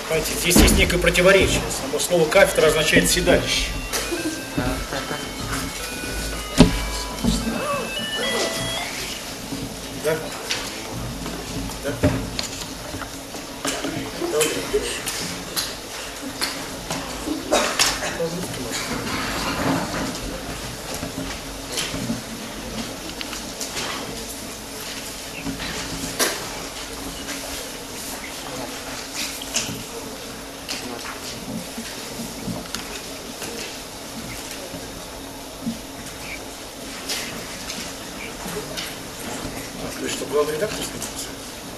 Понимаете, здесь есть некое противоречие. Само слово кафедра означает седалище. Да? Да? Ты что, главный редактор становится?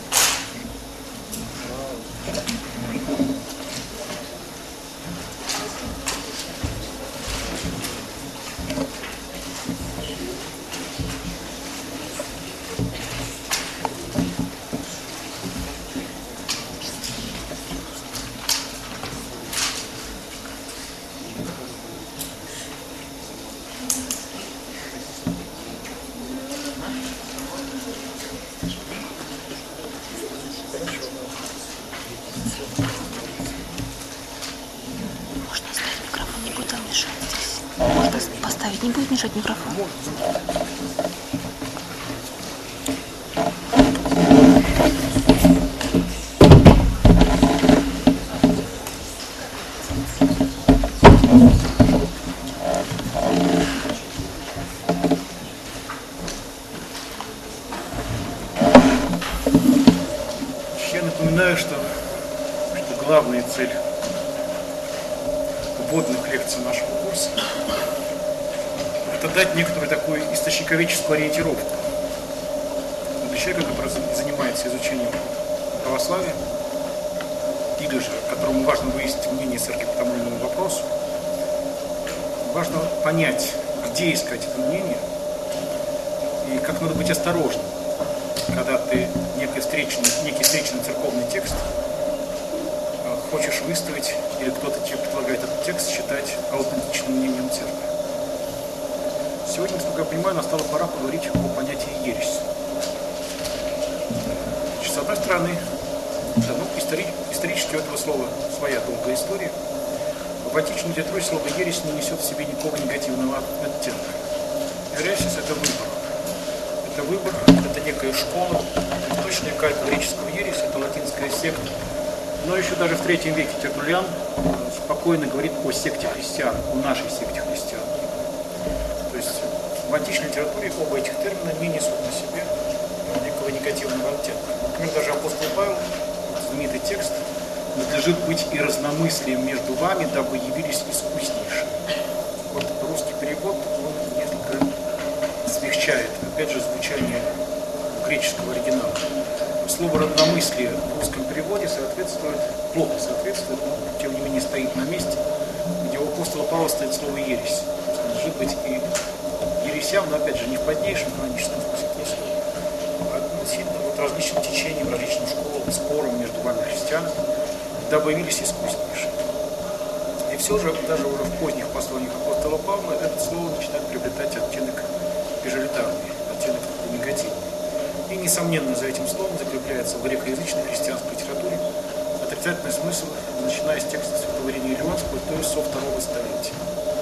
Можно оставить микрофон, не будет он мешать здесь. Можно поставить, не будет мешать микрофон. Я напоминаю, что главная цель вводных лекций нашего курса – это дать некоторую такую источниковедческую ориентировку для человека, который занимается изучением православия, или же которому важно выяснить мнение церкви по тому или иному вопросу. Важно понять, где искать это мнение и как надо быть осторожным, когда ты некий встречный церковный текст хочешь выставить, или кто-то тебе предлагает этот текст считать аутентичным мнением церкви. Сегодня, насколько я понимаю, настала пора поговорить о понятии ересь. С одной стороны, исторически у этого слова своя долгая история. В античной литературе слово ересь не несет в себе никакого негативного оттенка. Ересис – это выбор. Это выбор, это некая школа, источник греческого ересь, это латинская секта. Но еще даже в III веке Тертуллиан спокойно говорит о секте христиан, о нашей секте христиан. То есть в античной литературе оба этих термина не несут на себе никакого негативного оттенка. Например, даже апостол Павел, знаменитый текст, надлежит быть и разномыслием между вами, дабы явились искуснейшие. Вот русский перевод, он несколько смягчает, опять же, звучание греческого оригинала. Слово «разномыслие» в русском переводе плохо соответствует, но тем не менее стоит на месте, где у апостола Павла стоит слово «ересь». Надлежит быть и ересям, но опять же не в позднейшем каноническом смысле этого слова, а относительно различным течениям, различным школам, спорам между вами христианами, дабы явились искуснейшие. И все же, даже уже в поздних посланиях апостола Павла, это слово начинает приобретать оттенок пежоритарный, оттенок негативный. И, несомненно, за этим словом закрепляется в грекоязычной христианской литературе отрицательный смысл, начиная с текста святого Ирения Илионского, то есть со II столетия.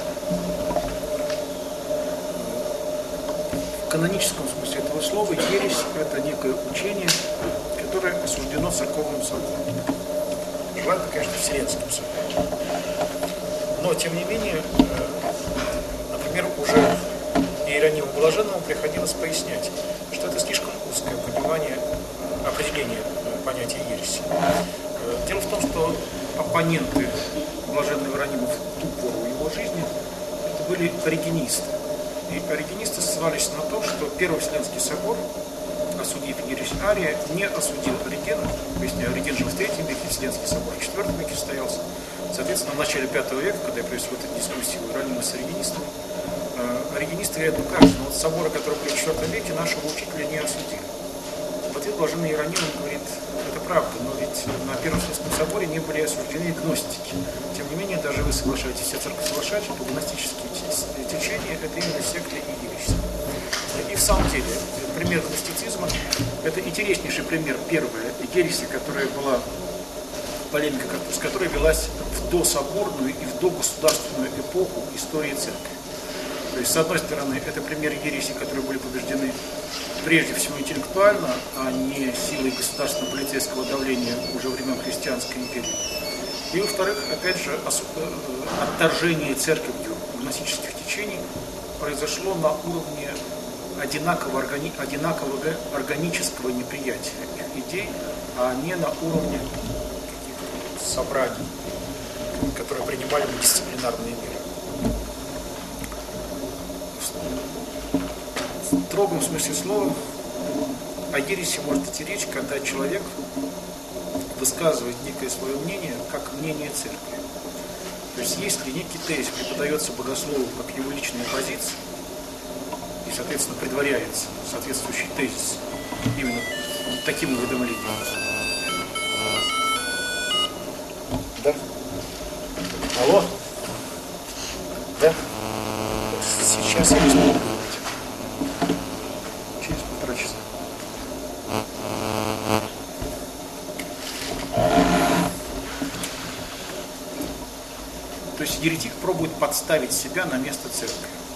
В каноническом смысле этого слова ересь – это некое учение, которое осуждено церковным собором. Желательно, конечно, Вселенским собором. Но, тем не менее, например, уже Иерониму Блаженному приходилось пояснять, что это слишком узкое понимание, определение понятия ереси. Дело в том, что оппоненты блаженного Иеронима в ту пору его жизни это были оригенисты. И оригенисты ссылались на то, что Первый Вселенский собор, осудив ересь Ария, не осудил Оригена. Поясняю, Ориген жил в III веке, Вселенский собор в IV веке состоялся. Соответственно, в начале V века, когда происходит дискуссия Иеронима с оригенистами, оригенисты говорят, ну как же, вот соборы, которые были в IV веке, нашего учителя не осудили. В ответ блаженный Иероним говорит, это правда, но ведь на Первом Вселенском соборе не были осуждены гностики. Тем не менее, даже вы соглашаетесь, вся церковь соглашается, что гностические течения – это именно секта и ересь. И в самом деле, пример гностицизма – это интереснейший пример первой ереси, которая была полемика, с которой велась в дособорную и в догосударственную эпоху истории церкви. То есть, с одной стороны, это примеры ереси, которые были побеждены прежде всего интеллектуально, а не силой государственно-полицейского давления уже времен христианской империи. И, во-вторых, опять же, отторжение церковью гностических течений произошло на уровне одинакового органического неприятия их идей, а не на уровне каких-то собраний, которые принимали дисциплинарные меры. В строгом смысле слова о ереси может идти речь, когда человек высказывает некое свое мнение, как мнение церкви. То есть, если некий тезис преподается богослову как его личная позиция, и, соответственно, предваряется соответствующий тезис именно таким уведомлением. Да? Алло? Да? Сейчас я не смогу говорить. Через 1,5 часа. То есть еретик пробует подставить себя на место церкви.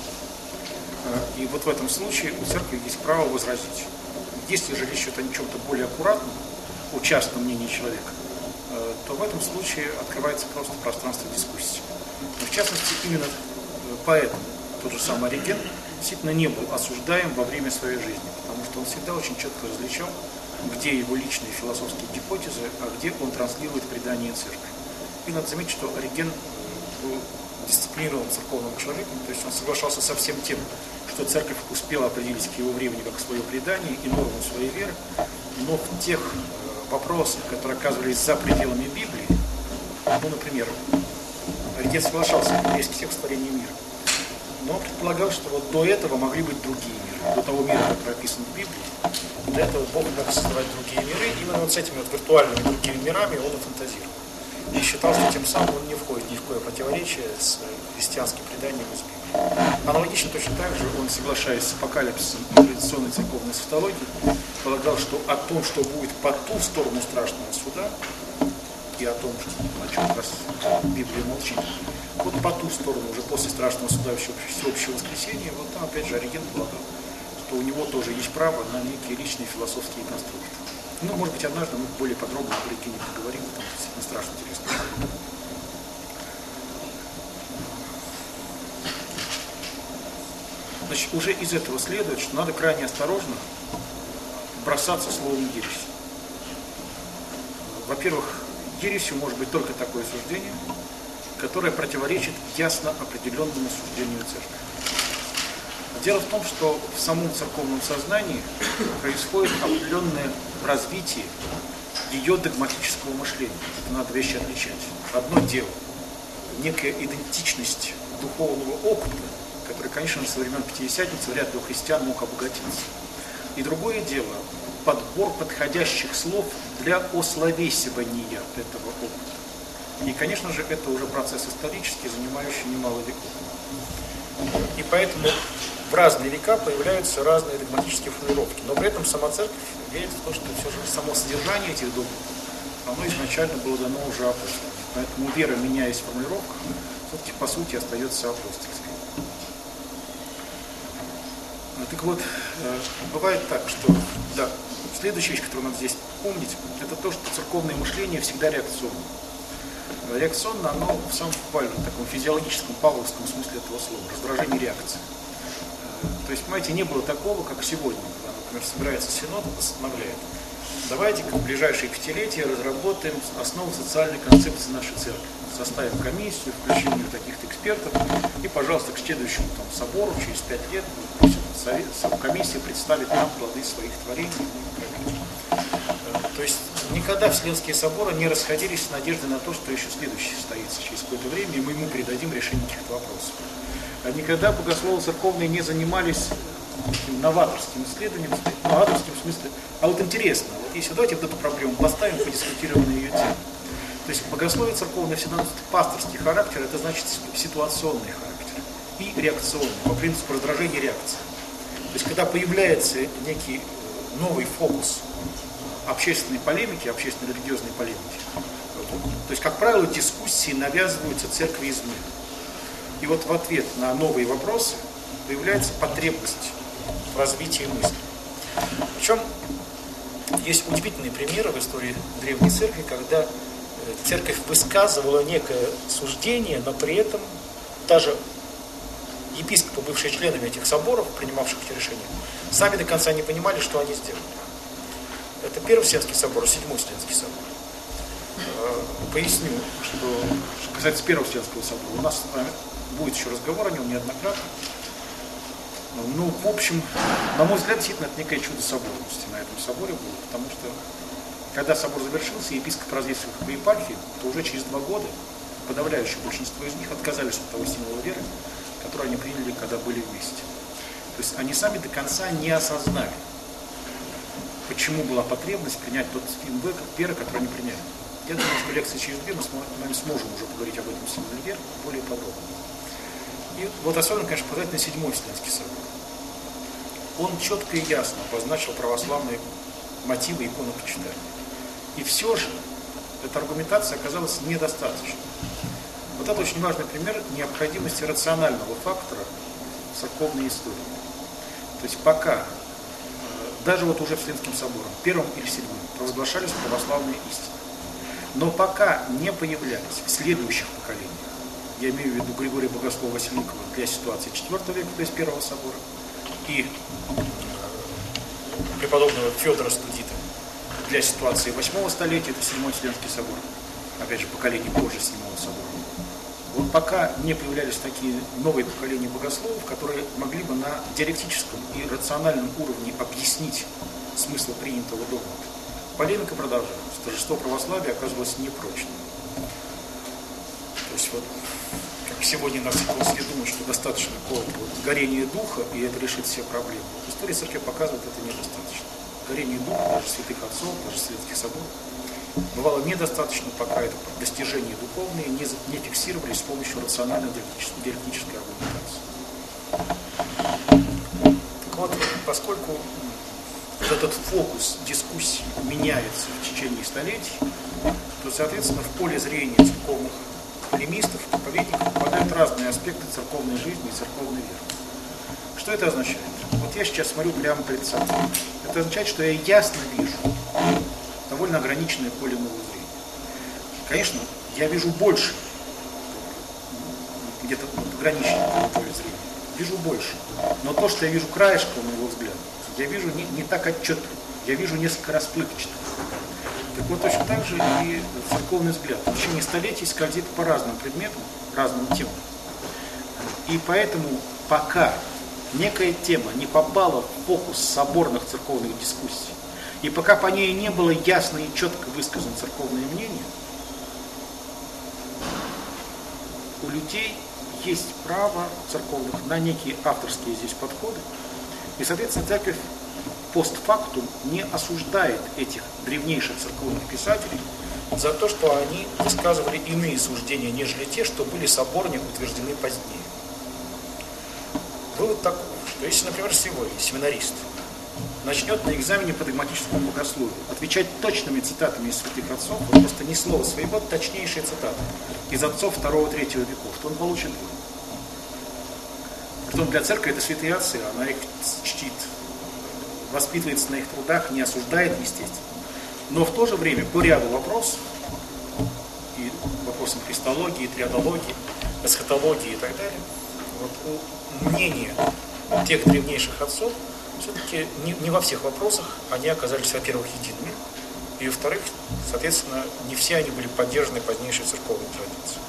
И вот в этом случае у церкви есть право возразить. Если же речь идет о чем-то более аккуратном, о частном мнении человека, то в этом случае открывается просто пространство дискуссии. Но в частности, именно поэтому тот же самый Ориген действительно не был осуждаем во время своей жизни, потому что он всегда очень четко различал, где его личные философские гипотезы, а где он транслирует предание церкви. И надо заметить, что Ориген был дисциплинированным церковным человеком, то есть он соглашался со всем тем, что церковь успела определить к его времени как свое предание и норму своей веры, но в тех вопросах, которые оказывались за пределами Библии, ну, например, Ориген соглашался с еврейским текстом творения мира, но он предполагал, что вот до этого могли быть другие миры, до того мира, который описан в Библии, до этого Бог мог создавать другие миры, и именно вот с этими вот виртуальными другими мирами он и фантазировал. И считал, что тем самым он не входит ни в какое противоречие с христианским преданием из Библии. Аналогично точно так же он, соглашаясь с апокалипсисом и традиционной церковной социологией, полагал, что о том, что будет по ту сторону страшного суда, и о том, о чем как раз Библия молчит, вот по ту сторону, уже после страшного суда всеобщего воскресения, вот там опять же Ориген полагал, что у него тоже есть право на некие личные философские конструкты. Ну, может быть, однажды мы более подробно об Оригене поговорим, потому что действительно страшно интересно. Значит, уже из этого следует, что надо крайне осторожно бросаться словом ересь. Во-первых, ересью может быть только такое суждение, которое противоречит ясно определенному суждению церкви. Дело в том, что в самом церковном сознании происходит определенное развитие ее догматического мышления. Это надо вещи отличать. Одно дело – некая идентичность духовного опыта, который, конечно, со времен Пятидесятницы вряд ли у христиан мог обогатиться. И другое дело – подбор подходящих слов для ословесивания этого опыта. И, конечно же, это уже процесс исторический, занимающий немало веков. И поэтому в разные века появляются разные догматические формулировки, но при этом сама церковь верит в то, что все же само содержание этих догматов, оно изначально было дано уже апостолам. Поэтому вера, меняясь в формулировках, все-таки по сути остается апостольской. Так вот, бывает так, что да, следующая вещь, которую надо здесь помнить, это то, что церковное мышление всегда реакционно. Реакционно оно в самом буквальном, таком физиологическом, павловском смысле этого слова, раздражение реакции. То есть, понимаете, не было такого, как сегодня, когда, например, собирается Синод и постановляет: давайте-ка в ближайшие 5-летия разработаем основу социальной концепции нашей церкви, составим комиссию, включим в нее таких-то экспертов, и, пожалуйста, к следующему собору через 5 лет комиссия представит нам плоды своих творений. То есть никогда Вселенские соборы не расходились с надеждой на то, что еще следующий состоится через какое-то время, и мы ему передадим решение каких-то вопросов. Никогда богословы церковные не занимались таким новаторским исследованием, новаторским в смысле, а вот интересно, вот если давайте вот эту проблему поставим, подискутируем на ее тему. То есть богословие церковное всегда носит пасторский характер, это значит ситуационный характер и реакционный, по принципу раздражения реакции. То есть когда появляется некий новый фокус общественной полемики, общественно-религиозной полемики, То есть, как правило, дискуссии навязываются церкви извне. И вот в ответ на новые вопросы появляется потребность в развитии мысли. Причем есть удивительные примеры в истории Древней Церкви, когда церковь высказывала некое суждение, но при этом даже епископы, бывшие членами этих соборов, принимавших эти решения, сами до конца не понимали, что они сделали. Это Первый Вселенский собор, Седьмой Вселенский собор. Поясню, что касается Первого Вселенского собора, у нас будет еще разговор о нем неоднократно. Ну, в общем, на мой взгляд, действительно, это некое чудо соборности на этом соборе было, потому что, когда собор завершился, епископы разъехались по епархии, то уже через 2 года подавляющее большинство из них отказались от того символа веры, который они приняли, когда были вместе. То есть они сами до конца не осознали, почему была потребность принять тот символ веры, который они приняли. Я думаю, что лекции через 2 мы сможем уже поговорить об этом символе веры более подробно. И вот особенно, конечно, показательный Седьмой Вселенский собор. Он четко и ясно обозначил православные мотивы иконопочитания. И все же эта аргументация оказалась недостаточной. Вот это очень важный пример необходимости рационального фактора в церковной истории. То есть пока, даже вот уже Вселенским собором, Первым или Седьмым, провозглашались православные истины, но пока не появлялись в следующих поколениях, я имею в виду Григория Богослова Васильникова для ситуации IV века, то есть Первого собора, и преподобного Федора Студита для ситуации 8 столетия, это Седьмой Вселенский собор, опять же, поколение позже Седьмого собора. Вот пока не появлялись такие новые поколения богословов, которые могли бы на диалектическом и рациональном уровне объяснить смысл принятого догмата, полемика продолжалась. Торжество православия оказывалось непрочным. То есть вот, как сегодня нас все думают, что достаточно какого-то горения духа, и это решит все проблемы. История церкви показывает, это недостаточно. Горение духа, даже святых отцов, даже Вселенских соборов, бывало недостаточно, пока это достижения духовные не фиксировались с помощью рациональной диалектической аргументации. Так вот, поскольку этот фокус дискуссии меняется в течение столетий, то, соответственно, в поле зрения церковных полемистов, проповедников попадают разные аспекты церковной жизни и церковной веры. Что это означает? Вот я сейчас смотрю прямо перед собой. Это означает, что я ясно вижу довольно ограниченное поле моего зрения. Конечно, я вижу больше, где-то ограниченное поле зрения. Вижу больше. Но то, что я вижу краешком моего взгляда, я вижу не так отчетливо. Я вижу несколько расплывчато. Так вот, точно так же и церковный взгляд в течение столетий скользит по разным предметам, разным темам. И поэтому, пока некая тема не попала в фокус соборных церковных дискуссий, и пока по ней не было ясно и четко высказано церковное мнение, у людей есть право церковных на некие авторские здесь подходы. И, соответственно, церковь постфактум не осуждает этих древнейших церковных писателей за то, что они высказывали иные суждения, нежели те, что были соборно утверждены позднее. Вывод такой, что если, например, сегодня семинарист начнет на экзамене по догматическому богословию отвечать точными цитатами из святых отцов, вот просто ни слова своего, точнейшие цитаты из отцов 2-3 веков, то он получит двойку. Притом для церкви это святые отцы, она их чтит, воспитывается на их трудах, не осуждает, естественно. Но в то же время по ряду вопросов, и вопросам христологии, триадологии, эсхатологии и так далее, вот, мнение тех древнейших отцов все-таки не во всех вопросах они оказались, во-первых, едиными, и, во-вторых, соответственно, не все они были поддержаны позднейшей церковной традицией.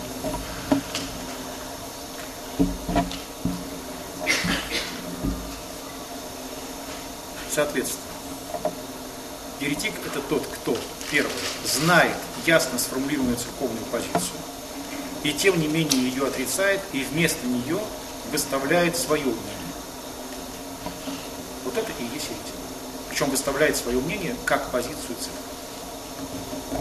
Соответственно, еретик – это тот, кто, первое, знает ясно сформулированную церковную позицию, и тем не менее ее отрицает, и вместо нее выставляет свое мнение. Вот это и есть еретик. Причем выставляет свое мнение как позицию церкви.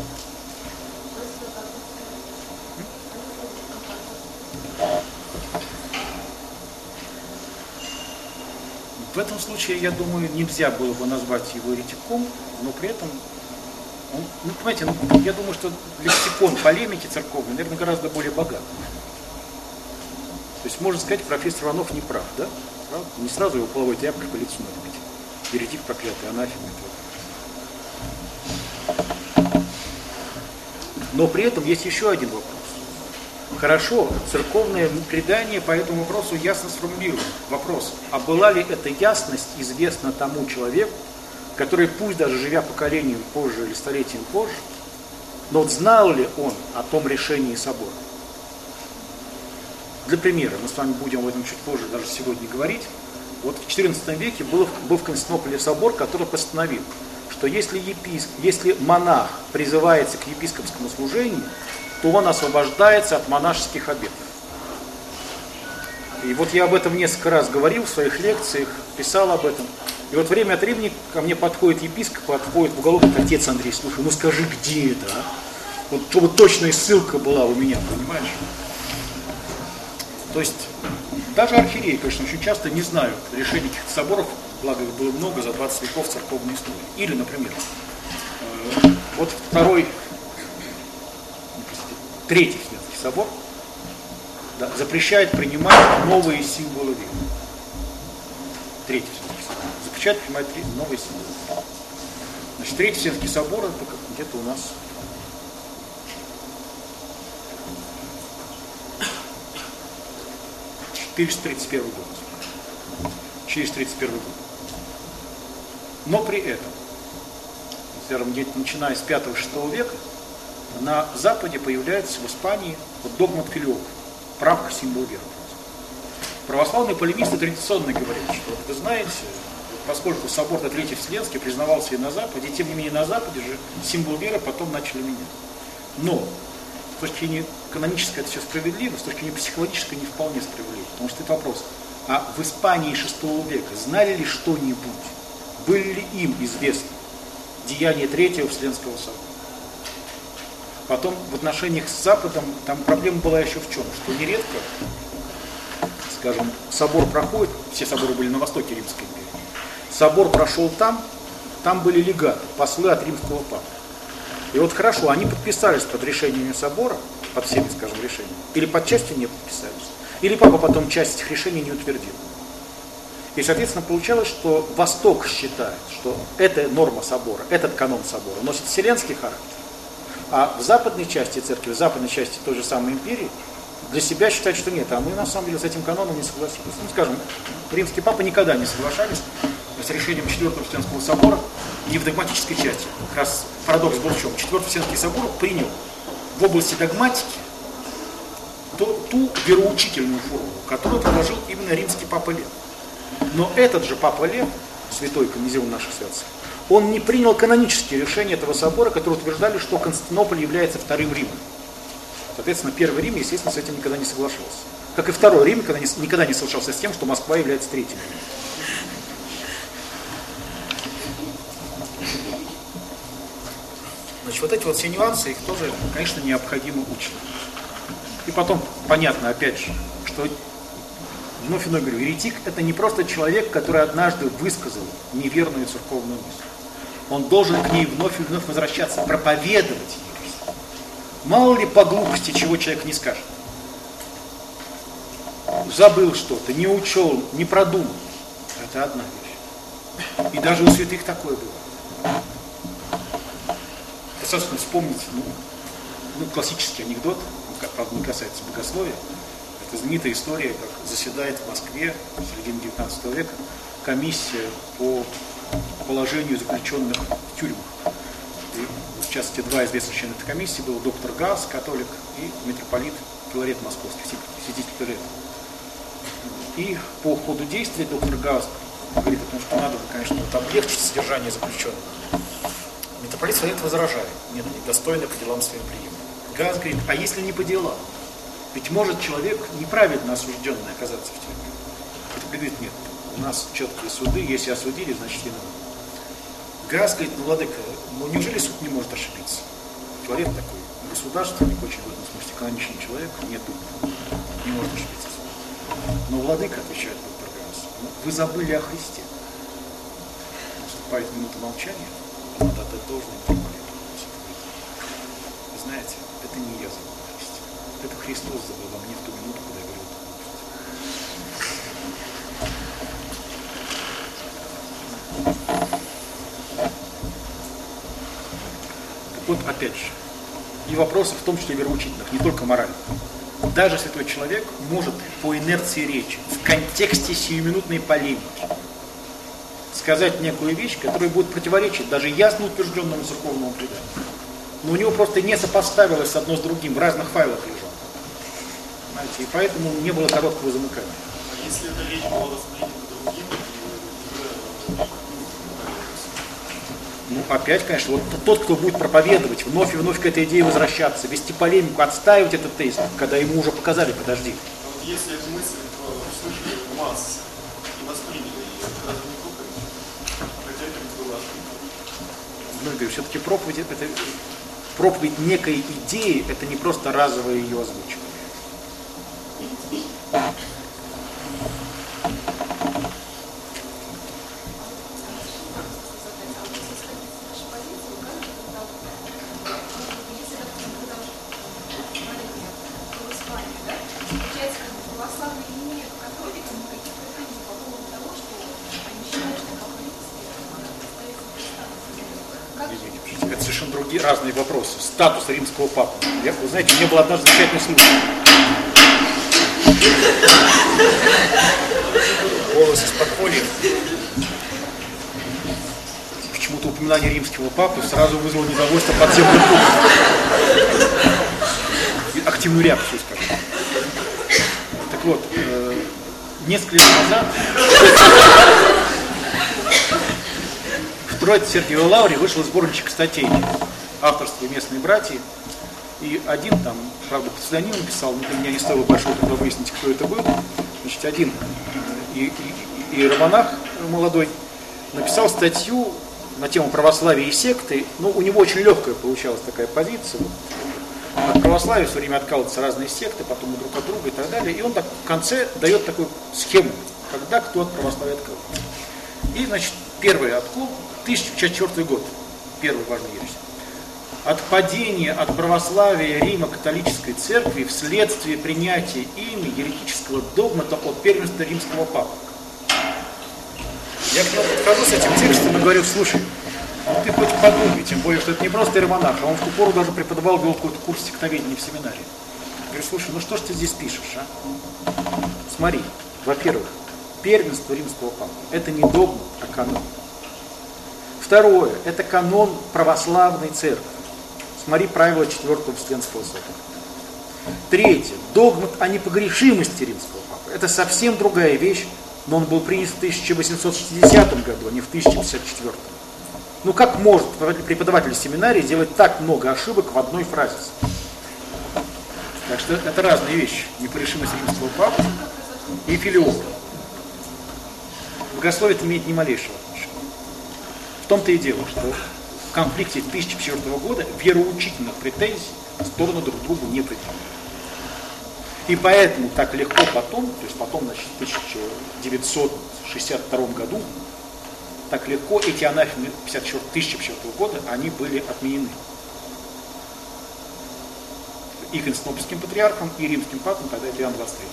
В этом случае, я думаю, нельзя было бы назвать его еретиком, но при этом он Ну, понимаете, я думаю, что лексикон полемики церковной, наверное, гораздо более богат. То есть, можно сказать, профессор Иванов не прав, да? Правда? Не сразу его половой тряпкой по лицу надо бить. Еретик проклятый, анафема. Но при этом есть еще один вопрос. Хорошо, церковное предание по этому вопросу ясно сформулировано. Вопрос, а была ли эта ясность известна тому человеку, который, пусть даже живя поколением позже или столетием позже, но вот знал ли он о том решении собора? Для примера, мы с вами будем об этом чуть позже даже сегодня говорить. Вот в XIV веке был в Константинополе собор, который постановил, что если монах призывается к епископскому служению, то он освобождается от монашеских обетов. И вот я об этом несколько раз говорил в своих лекциях, писал об этом. И вот время от времени ко мне подходит епископ, подходит в уголок, говорит: отец Андрей, слушай, ну скажи, где это, а? Вот чтобы точная ссылка была у меня, понимаешь? То есть даже архиереи, конечно, очень часто не знают решений каких-то соборов, благо их было много за 20 веков церковной истории. Или, например, вот Третий Вселенский собор, да, запрещает принимать новые символы веры. Третий Вселенский собор запрещает принимать новые символы. Значит, Третий Вселенский собор это где-то у нас 431 год. Через 31 год. Но при этом, скажем, где-то начиная с 5-6 века, на Западе появляется в Испании вот догмат филиоков, правка символ веры. Православные полемисты традиционно говорят, что, вы знаете, поскольку собор Третий Вселенский признавался и на Западе, тем не менее на Западе же символ веры потом начали менять. Но с точки зрения канонической это все справедливо, с точки зрения психологической не вполне справедливо. Потому что это вопрос, а в Испании VI века знали ли что-нибудь, были ли им известны деяния Третьего Вселенского собора? Потом в отношениях с Западом там проблема была еще в чем, что нередко, скажем, собор проходит, все соборы были на востоке Римской империи, собор прошел там были легаты, послы от римского папы. И вот хорошо, они подписались под решениями собора, под всеми, скажем, решениями, или под частью не подписались, или папа потом часть этих решений не утвердил. И, соответственно, получалось, что Восток считает, что эта норма собора, этот канон собора носит вселенский характер, а в западной части церкви, в западной части той же самой империи, для себя считают, что нет, а мы на самом деле с этим каноном не согласились. Ну, скажем, римские папы никогда не соглашались с решением Четвертого Вселенского собора не в догматической части. Как раз парадокс был в чем? Четвертый Вселенский собор принял в области догматики ту вероучительную формулу, которую предложил именно римский папа Лев. Но этот же папа Лев, святой канонизирован наших святцев, он не принял канонические решения этого собора, которые утверждали, что Константинополь является вторым Римом. Соответственно, Первый Рим, естественно, с этим никогда не соглашался. Как и Второй Рим никогда не соглашался с тем, что Москва является третьим Римом. Значит, вот эти вот все нюансы, их тоже, конечно, необходимо учить. И потом, понятно, опять же, что, вновь и вновь говорю, еретик – это не просто человек, который однажды высказал неверную церковную мысль. Он должен к ней вновь и вновь возвращаться, проповедовать ее. Мало ли по глупости, чего человек не скажет. Забыл что-то, не учел, не продумал. Это одна вещь. И даже у святых такое было. Собственно, вспомнить классический анекдот, правда, не касается богословия. Это знаменитая история, как заседает в Москве в середине 19 века комиссия по положению заключенных в тюрьмах. И, в частности, два известных члена этой комиссии был доктор Гаас, католик, и митрополит Филарет Московский, святитель Филарет. И по ходу действия доктор Гаас говорит о том, что надо, конечно, облегчить содержание заключенных. Митрополит Филарет возражает: нет, они достойны по делам своим приемам. Гаас говорит: а если не по делам? Ведь может человек неправильно осужденный оказаться в тюрьме. Митрополит говорит: нет, у нас четкие суды, если осудили, значит виноват. Гаас говорит: ну, владыка, ну неужели суд не может ошибиться? Филарет такой государственный, очень в этом смысле каноничный человек, нет, не может ошибиться. Но владыка, отвечает доктор Гаас, вы забыли о Христе. Наступает минута молчания, надо отдать должное митрополиту. Знаете, это не я забыл Христе. Это Христос забыл во мне в ту минуту, когда я говорил эту глупость. Так вот, опять же, и вопросы в том числе вероучительных, не только моральных. Даже святой человек может по инерции речи, в контексте сиюминутной полемики, сказать некую вещь, которая будет противоречить даже ясно утвержденному церковному преданию. Но у него просто не сопоставилось одно с другим, в разных файлах лежало. Знаете, и поэтому не было короткого замыкания. А если эта речь была воспринята другим, Ну, опять, конечно, вот тот, кто будет проповедовать, вновь и вновь к этой идее возвращаться, вести полемику, отстаивать этот тезис, когда ему уже показали, подожди. вот если эту мысль услышали в массы и восприняли ее, разве не глупо? Хотя это было ошибка. Ну, я говорю, все-таки проповедь некой идеи, это не просто разовое ее озвучивание. Это совершенно другие, разные вопросы. Статус римского папы. Вы знаете, у меня был однажды замечательный случай. Голос из подполья. Почему-то упоминание римского папы сразу вызвало недовольство подземных кругов. Активную реакцию, скажем. Так вот, несколько лет назад в Троице Сергиевой Лавре вышел сборничек статей авторства местной братьи. И один там, правда, по псевдониму написал, но для меня не стоило большого труда выяснить, кто это был. Значит, один иеромонах молодой написал статью на тему православия и секты. Ну, у него очень легкая получалась такая позиция. От православия все время откалываются разные секты, потом друг от друга и так далее. И он так в конце дает такую схему, когда кто от православия откалывается. И, значит, первый откол, 1054 год, первый важный ересь. Отпадение от православия Рима католической церкви вследствие принятия ими еретического догмата о первенстве римского папы. Я к нему подхожу с этим текстом и говорю, слушай, ну ты хоть подумай, тем более, что это не просто иеромонах, а он в ту пору даже преподавал, вел какой-то курс стихотоведения в семинарии. Я говорю, слушай, ну что ж ты здесь пишешь, а? Смотри, во-первых, первенство римского папы – это не догмат, а канон. Второе – это канон православной церкви. Смотри правила 4-го Вселенского собора. Третье – догмат о непогрешимости римского папы. Это совсем другая вещь, но он был принят в 1860 году, а не в 1054. Ну как может преподаватель семинарии делать так много ошибок в одной фразе? Так что это разные вещи. Непогрешимость римского папы и филиол. Богословие это имеет ни малейшего отношения. В том-то и дело, что в конфликте 1004 года вероучительных претензий стороны друг другу не предъявляют. И поэтому так легко потом, то есть потом, значит, в 1962 году, так легко эти анафемы 1054 года, они были отменены. И Константинопольским патриархом, и римским папом, тогда это Иоанн 23.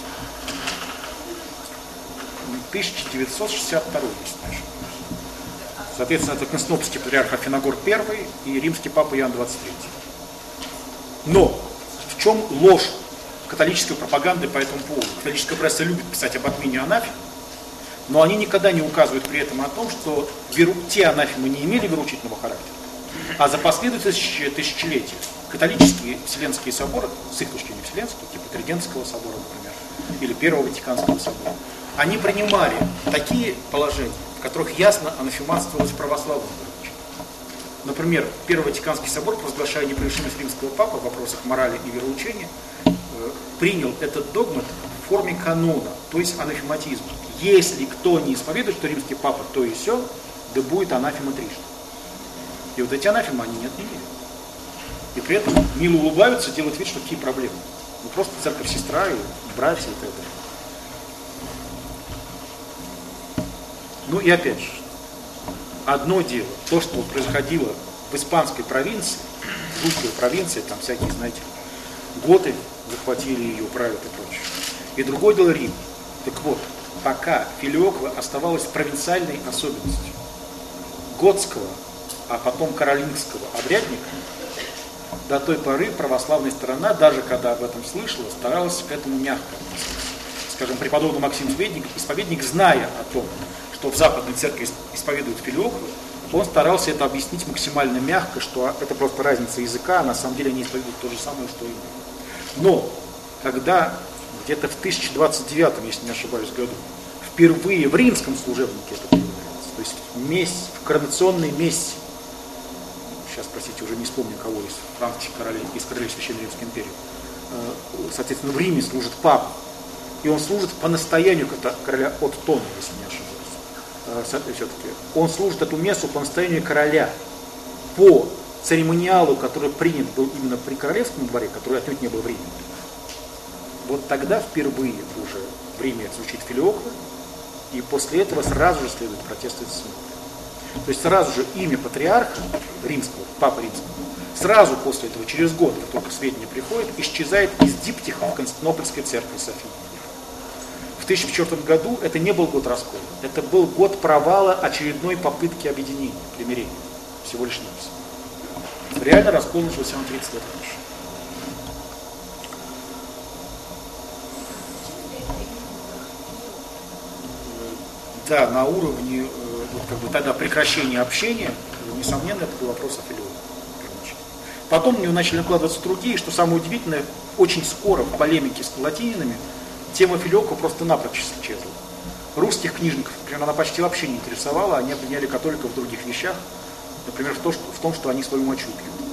1962, если не ошибаюсь. Соответственно, это Константинопольский патриарх Афиногор I и римский папа Иоанн 23. Но в чем ложь католической пропаганды по этому поводу? Католическая пресса любит писать об отмене анафем, но они никогда не указывают при этом о том, что те анафемы не имели вероучительного характера, а за последующие тысячелетия католические Вселенские соборы, с их точки зрения Вселенские, типа Тридентского собора, например, или Первого Ватиканского собора, они принимали такие положения, в которых ясно анафематствовалось православное вероучение. Например, Первый Ватиканский собор, провозглашая непогрешимость римского папы в вопросах морали и вероучения, принял этот догмат в форме канона, то есть анафематизма. Если кто не исповедует, что римский папа то и сё, да будет анафема трижды. И вот эти анафемы они не отменили. И при этом мило улыбаются, делают вид, что какие проблемы. Ну просто церковь сестра и братья и так далее. Ну и опять же, одно дело, то, что происходило в испанской провинции, прусская провинция, там всякие, знаете, готы захватили ее, правят и прочее. И другое дело Рим. Так вот, пока Филиоквия оставалась провинциальной особенностью готского, а потом каролингского обрядника, до той поры православная сторона, даже когда об этом слышала, старалась к этому мягко относиться. Скажем, преподобный Максим Исповедник, зная о том, что в Западной Церкви исповедуют Филиоквию, он старался это объяснить максимально мягко, что это просто разница языка, а на самом деле они исповедуют то же самое, что и мы. Но, когда где-то в 1029, если не ошибаюсь, году, впервые в римском служебнике это появляется, то есть в коронационной мессе, сейчас, простите, уже не вспомню кого из королей Священной Римской империи, соответственно, в Риме служит папа, и он служит по настоянию короля Оттона, если не ошибаюсь. Все-таки он служит эту мессу по настоянию короля, по церемониалу, который принят был именно при королевском дворе, который отнюдь не был в Риме. Вот тогда впервые уже в Риме звучит Филиоквия, и после этого сразу же следует протестовать смерть. То есть сразу же имя патриарха римского, папы римского, сразу после этого, через год, как только сведения приходят, исчезает из диптиха в Константинопольской церкви Софии. В 1004 году это не был год раскола, это был год провала очередной попытки объединения, примирения, всего лишь навсего. Реально раскол начался на 30 лет раньше. Да, на уровне тогда прекращения общения, несомненно, это был вопрос о Филиоквии. Потом у него начали накладываться другие, что самое удивительное, очень скоро в полемике с латининами тема Филиоквии просто-напрочь исчезла. Русских книжников, например, она почти вообще не интересовала, они обвиняли католиков в других вещах, например, в том, что они свою мочу пьют.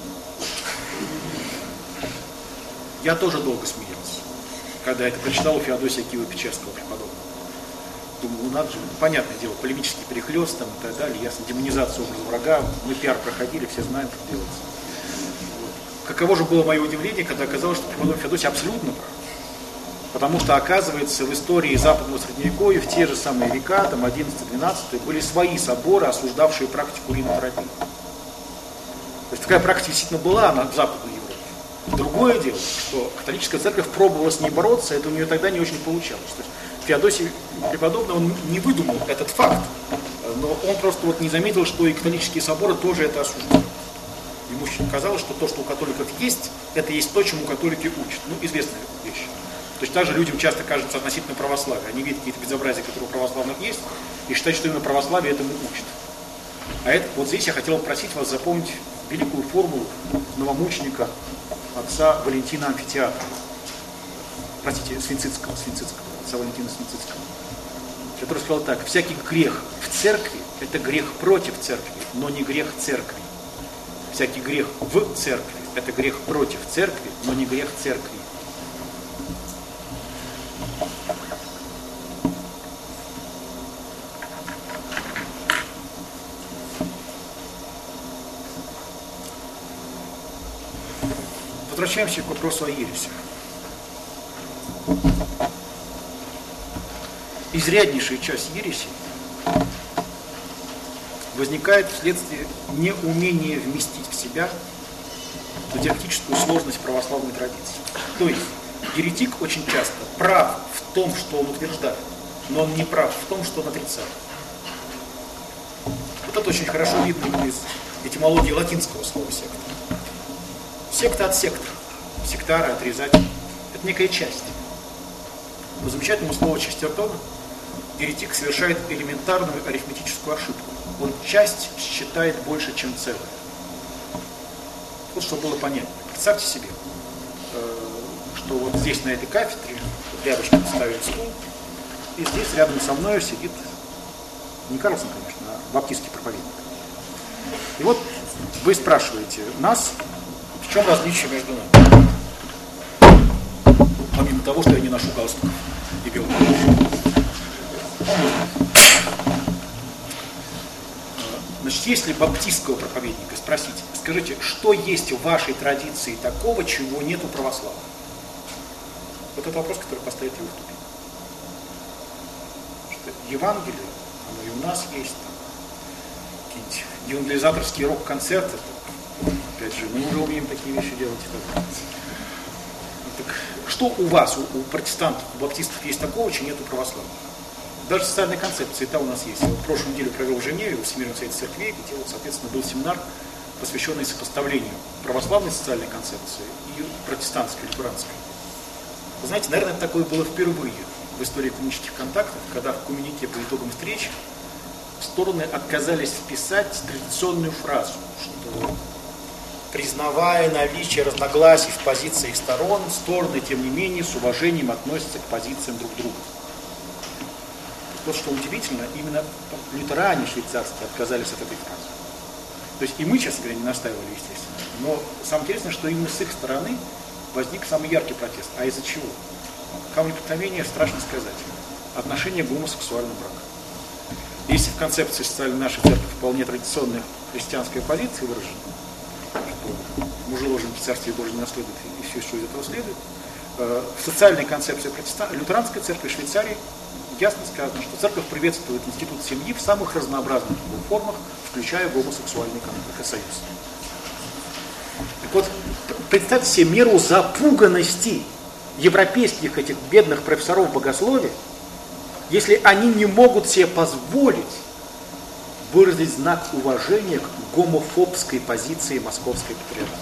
Я тоже долго смеялся, когда это прочитал у Феодосия Киево-Печерского преподобного. Думаю, надо же, понятное дело, полемический перехлёст там, и так далее, ясно, демонизация образа врага, мы пиар проходили, все знаем, как делается. Вот. Каково же было мое удивление, когда оказалось, что преподобный Феодосий абсолютно прав. Потому что, оказывается, в истории Западного Средневековья в те же самые века, там 11-12, были свои соборы, осуждавшие практику ринотерапии. То есть такая практика действительно была в Западной Европе. Другое дело, что католическая церковь пробовала с ней бороться, это у нее тогда не очень получалось. То есть Феодосий преподобный, он не выдумал этот факт, но он просто не заметил, что и католические соборы тоже это осуждают. Ему казалось, что то, что у католиков есть, это есть то, чему католики учат. Известная вещь. То есть также людям часто кажется относительно православия. Они видят какие-то безобразия, которые у православных есть, и считают, что именно православие этому учит. А это, вот здесь я хотел попросить вас запомнить великую формулу новомученика отца Валентина Амфитеатра. Простите, Свинцицкого, отца Валентина Свинцицкого. Который сказал так: всякий грех в церкви – это грех против церкви, но не грех церкви. Всякий грех в церкви – это грех против церкви, но не грех церкви. Возвращаемся к вопросу о ересях. Изряднейшая часть ересей возникает вследствие неумения вместить в себя дидактическую сложность православной традиции. То есть еретик очень часто прав в том, что он утверждает, но он не прав в том, что он отрицает. Вот это очень хорошо видно из этимологии латинского слова секта. Секта от сектора. Сектары, отрезатель. Это некая часть. По замечательному слову Честертона еретик совершает элементарную арифметическую ошибку. Он часть считает больше, чем целое. Вот чтобы было понятно. Представьте себе, что вот здесь на этой кафедре рядышком ставят стул, и здесь рядом со мной сидит не Карлсон, конечно, а баптистский проповедник. И вот вы спрашиваете нас, в чем различие между нами? Помимо того, что я не ношу галстуков и белых. Значит, если баптистского проповедника спросить, скажите, что есть в вашей традиции такого, чего нет у православных? Вот это вопрос, который поставит его в тупик. Что Евангелие, оно и у нас есть, какие-нибудь евангелизаторские рок-концерты, Опять же, мы уже умеем такие вещи делать. Так, что у вас, у протестантов, у баптистов есть такого, чего нет у православных? Даже социальная концепция, та у нас есть. Я вот в прошлую неделю провел в Женеве, в Всемирном совете церквей, где, вот, соответственно, был семинар, посвященный сопоставлению православной социальной концепции и протестантской, лютеранской. Вы знаете, наверное, такое было впервые в истории экуменических контактов, когда в коммюнике по итогам встреч стороны отказались вписать традиционную фразу, что, признавая наличие разногласий в позициях сторон, стороны, тем не менее, с уважением относятся к позициям друг друга. Вот что удивительно, именно лютеране швейцарские отказались от этой фразы. То есть и мы, честно говоря, не настаивали, естественно. Но самое интересное, что именно с их стороны возник самый яркий протест. А из-за чего? Камень преткновения страшно сказать. Отношение к гомосексуальному браку. Если в концепции социальной нашей церкви вполне традиционная христианская позиция выражена, что мужеложенки Царствие Божие не наследует и все, что из этого следует, в социальной концепции лютеранской церкви Швейцарии ясно сказано, что церковь приветствует институт семьи в самых разнообразных его формах, включая гомосексуальный союз. Так вот, представьте себе меру запуганности европейских этих бедных профессоров богословия, если они не могут себе позволить выразить знак уважения к гомофобской позиции московской патриархии.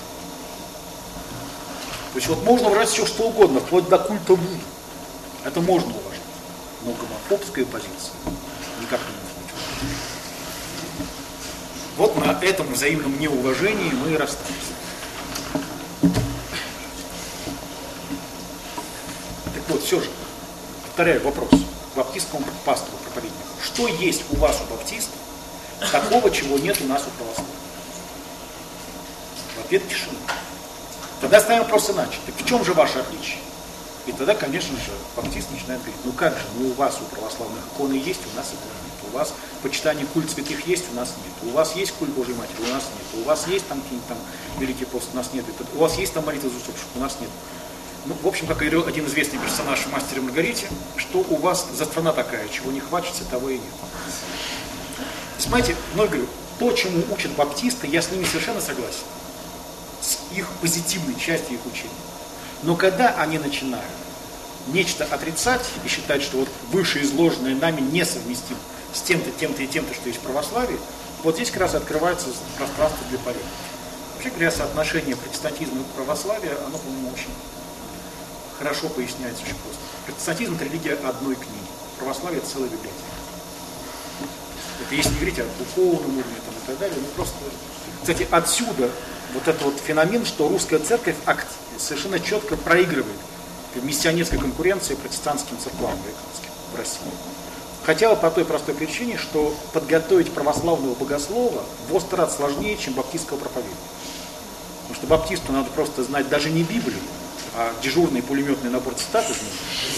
То есть вот можно выражать все что угодно, вплоть до культа Вуду. Это можно уважать. Но гомофобская позиция никак не может быть. Вот на этом взаимном неуважении мы и расстались. Так вот, все же, повторяю вопрос баптистскому пастору, проповеднику. Что есть у вас, у баптистов, такого, чего нет у нас, у православных? В ответ тишина. Тогда ставим вопрос иначе. Так в чем же ваше отличие? И тогда, конечно же, баптист начинает говорить, ну как же, ну у вас, у православных иконы есть, у нас иконы нет. У вас почитание культ святых есть, у нас нет. У вас есть культ Божьей Матери, у нас нет. У вас есть там какие-нибудь там Великий пост, у нас нет. У вас есть там молитва за усопших, у нас нет. Ну, в общем, как говорил один известный персонаж в «Мастере и Маргарите», что у вас за страна такая, чего не хватится, того и нет. Понимаете, но я говорю, то, чему учат баптисты, я с ними совершенно согласен. С их позитивной частью их учения. Но когда они начинают нечто отрицать и считать, что вот вышеизложенное нами несовместимо с тем-то, тем-то и тем-то, что есть в православии, вот здесь как раз открывается пространство для полемики. Вообще говоря, соотношение протестантизма и православия, оно, по-моему, очень хорошо поясняется, очень просто. Протестантизм – это религия одной книги, православие – это целая библиотека. Это если не говорить о духовном уровне там, и так далее, ну просто... Кстати, отсюда вот этот вот феномен, что русская церковь совершенно четко проигрывает в миссионерской конкуренции протестантским церквам в России. Хотя бы по той простой причине, что подготовить православного богослова в 100 раз сложнее, чем баптистского проповедника. Потому что баптисту надо просто знать даже не Библию, а дежурный пулеметный набор цитат из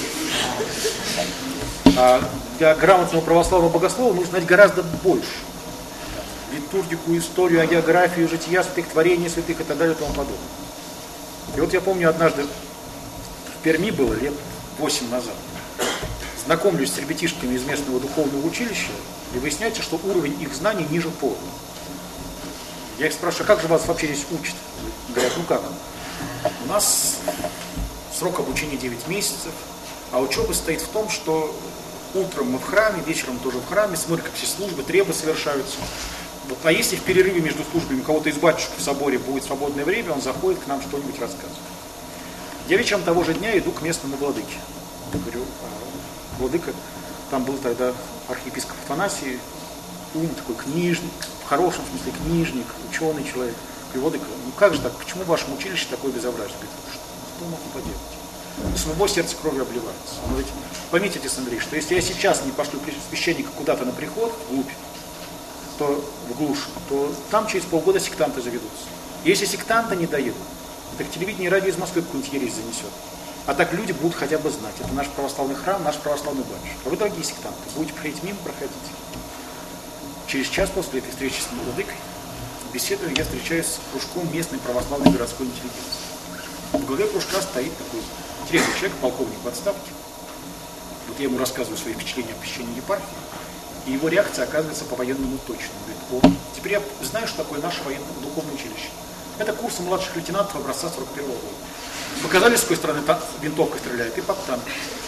них. А для грамотного православного богослова нужно знать гораздо больше. Литургику, историю, географию, жития святых, творения святых и так далее и тому подобное. И вот я помню, однажды в Перми было лет 8 назад. Знакомлюсь с ребятишками из местного духовного училища, и выясняется, что уровень их знаний ниже полного. Я их спрашиваю, а как же вас вообще здесь учат? Говорят, ну как? У нас срок обучения 9 месяцев, а учеба состоит в том, что утром мы в храме, вечером тоже в храме, смотрим, как все службы, требы совершаются. Вот, а если в перерыве между службами у кого-то из батюшек в соборе будет свободное время, он заходит к нам что-нибудь рассказывать. Я вечером того же дня иду к местному владыке. Говорю, владыка, там был тогда архиепископ Афанасий, ум такой книжник, в хорошем смысле книжник, ученый человек. Говорю, владыка, ну как же так, почему в вашем училище такое безобразие? Говорит, что могу поделать? Самого сердца кровью обливается. Но ведь поймите, отец Андрей, что если я сейчас не пошлю священника куда-то на приход, вглубь, в глушь, то там через полгода сектанты заведутся. Если сектанты не доедут, так телевидение и радио из Москвы какую-нибудь ересь занесет. А так люди будут хотя бы знать. Это наш православный храм, наш православный батюшка. А вы, дорогие сектанты, будете проходить мимо, проходите. Через час после этой встречи с владыкой, беседую, я встречаюсь с кружком местной православной городской интеллигенции. В главе кружка стоит такой интересный человек, полковник в отставке. Вот я ему рассказываю свои впечатления о посещении епархии, и его реакция оказывается по-военному точной. Он говорит, теперь я знаю, что такое наше военное духовное училище. Это курсы младших лейтенантов образца 41 года. Показали, с какой стороны винтовка стреляет, и под танк.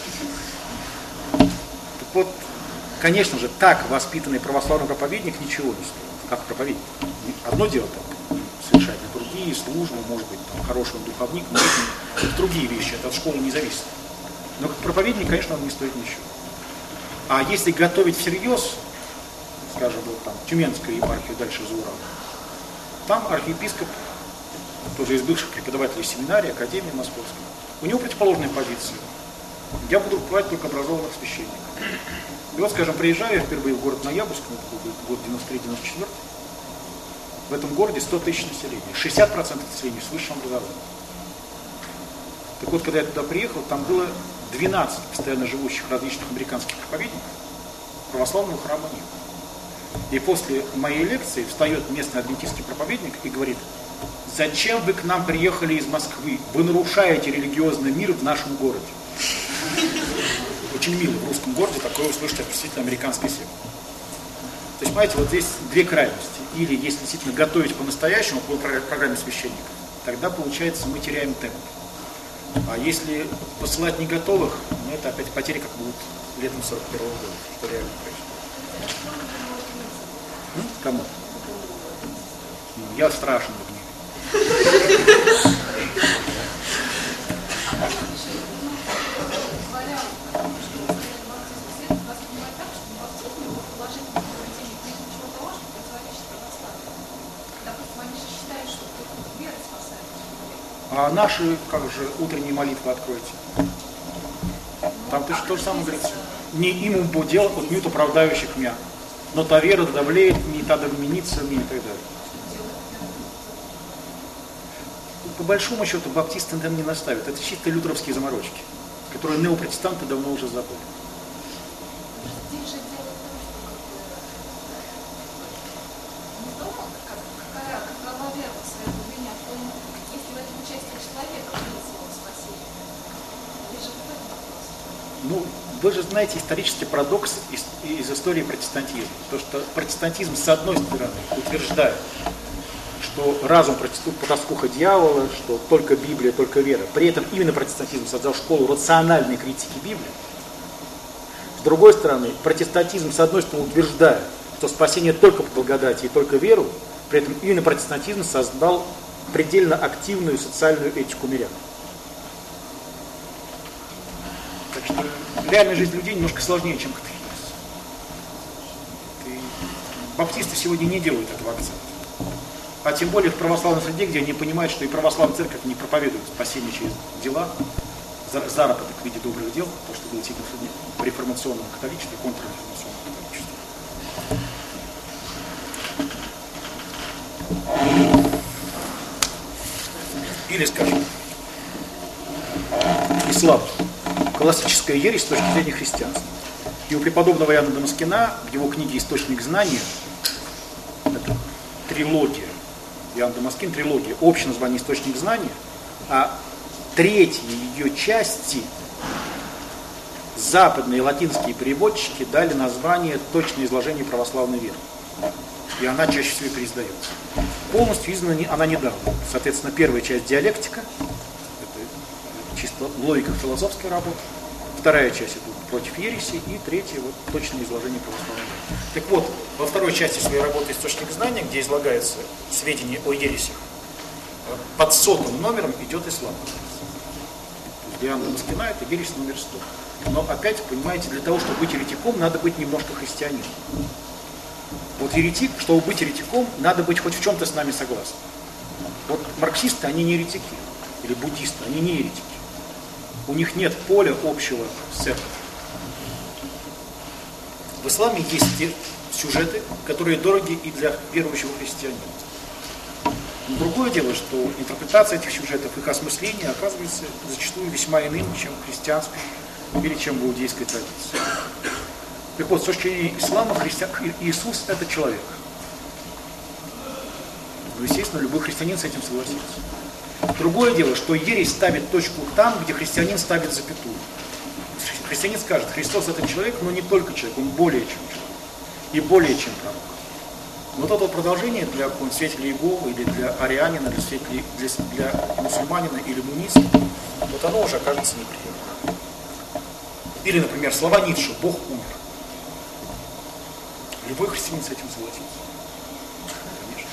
Так вот, конечно же, так воспитанный православный проповедник ничего не стоит. Как проповедник. Одно дело там совершать литургии, службу, может быть, там, хороший духовник, но это другие вещи, это от школы не зависит. Но как проповедник, конечно, он не стоит ничего. А если готовить всерьез, скажем, вот там Тюменскую епархию дальше за Уралом, там архиепископ, тоже из бывших преподавателей семинарии, академии московской, у него противоположная позиция. Я буду руководить только образованных священников. И вот, скажем, приезжаю я впервые в город Ноябрьск, год 93-94, в этом городе 100 тысяч населения, 60% населения с высшим образованием. Так вот, когда я туда приехал, там было 12 постоянно живущих различных американских проповедников, православного храма нет. И после моей лекции встает местный адвентистский проповедник и говорит: зачем вы к нам приехали из Москвы? Вы нарушаете религиозный мир в нашем городе. Очень мило в русском городе такое услышать от действительно американской секты. То есть, понимаете, вот здесь две крайности. Или если действительно готовить по-настоящему по программе священников, тогда, получается, мы теряем темп. А если посылать не готовых, ну это опять потери, как будут летом 41 года, что реально происходит. Кому? Я страшен в гневе. А наши, как же, утренние молитвы откройте. Там то же самое говорится. Не им бо дел от мют оправдающих мя. Но та вера давлеет, не та довменится мне и так далее. По большому счету баптисты там не наставят. Это чисто лютеровские заморочки, которые неопротестанты давно уже забыли. Ну, вы же знаете исторический парадокс из истории протестантизма. То, что протестантизм, с одной стороны, утверждает, что разум потаскуха дьявола, что только Библия, только вера. При этом именно протестантизм создал школу рациональной критики Библии. С другой стороны, протестантизм, с одной стороны, утверждает, что спасение только по благодати и только веру. При этом именно протестантизм создал предельно активную социальную этику мирян. Так что реальная жизнь людей немножко сложнее, чем катехизис. Баптисты сегодня не делают этого акцента. А тем более в православной среде, где они понимают, что и православная церковь не проповедует спасение через дела, заработок в виде добрых дел, то, что было действительно в реформационном католичестве и контрреформационном католичестве. Или, скажем, ислам. Классическая ересь с точки зрения христианства. И у преподобного Иоанна Дамаскина в его книге «Источник знания», это трилогия, Иоанн Дамаскин, трилогия, общее название «Источник знания», а третьей ее части западные латинские переводчики дали название «Точное изложение православной веры». И она чаще всего переиздается. Полностью издана она недавно. Соответственно, первая часть «Диалектика», чисто логика философской работы. Вторая часть это против ереси, и третья вот точное изложение православия. Так вот, во второй части своей работы «Источник знания», где излагаются сведения о ересях, под 100 номером идет ислам. Иоанна Дамаскина это ересь номер 100. Но опять, понимаете, для того, чтобы быть еретиком, надо быть немножко христианином. Вот еретик, чтобы быть еретиком, надо быть хоть в чем-то с нами согласны. Вот марксисты, они не еретики. Или буддисты, они не еретики. У них нет поля общего с церковью. В исламе есть те сюжеты, которые дороги и для верующего христианина. Но другое дело, что интерпретация этих сюжетов, их осмысление оказывается зачастую весьма иным, чем в христианской или чем в иудейской традиции. Так вот, с точки зрения ислама, Иисус – это человек. Ну, естественно, любой христианин с этим согласится. Другое дело, что ересь ставит точку там, где христианин ставит запятую. Христианин скажет, Христос это человек, но не только человек, он более чем человек. И более чем пророк. Вот это вот продолжение для какого-нибудь свидетеля Иеговы или для арианина, для мусульманина или муниста, вот оно уже окажется неприемлемым. Или, например, слова Ницше «Бог умер». Любой христианин с этим согласится. Конечно.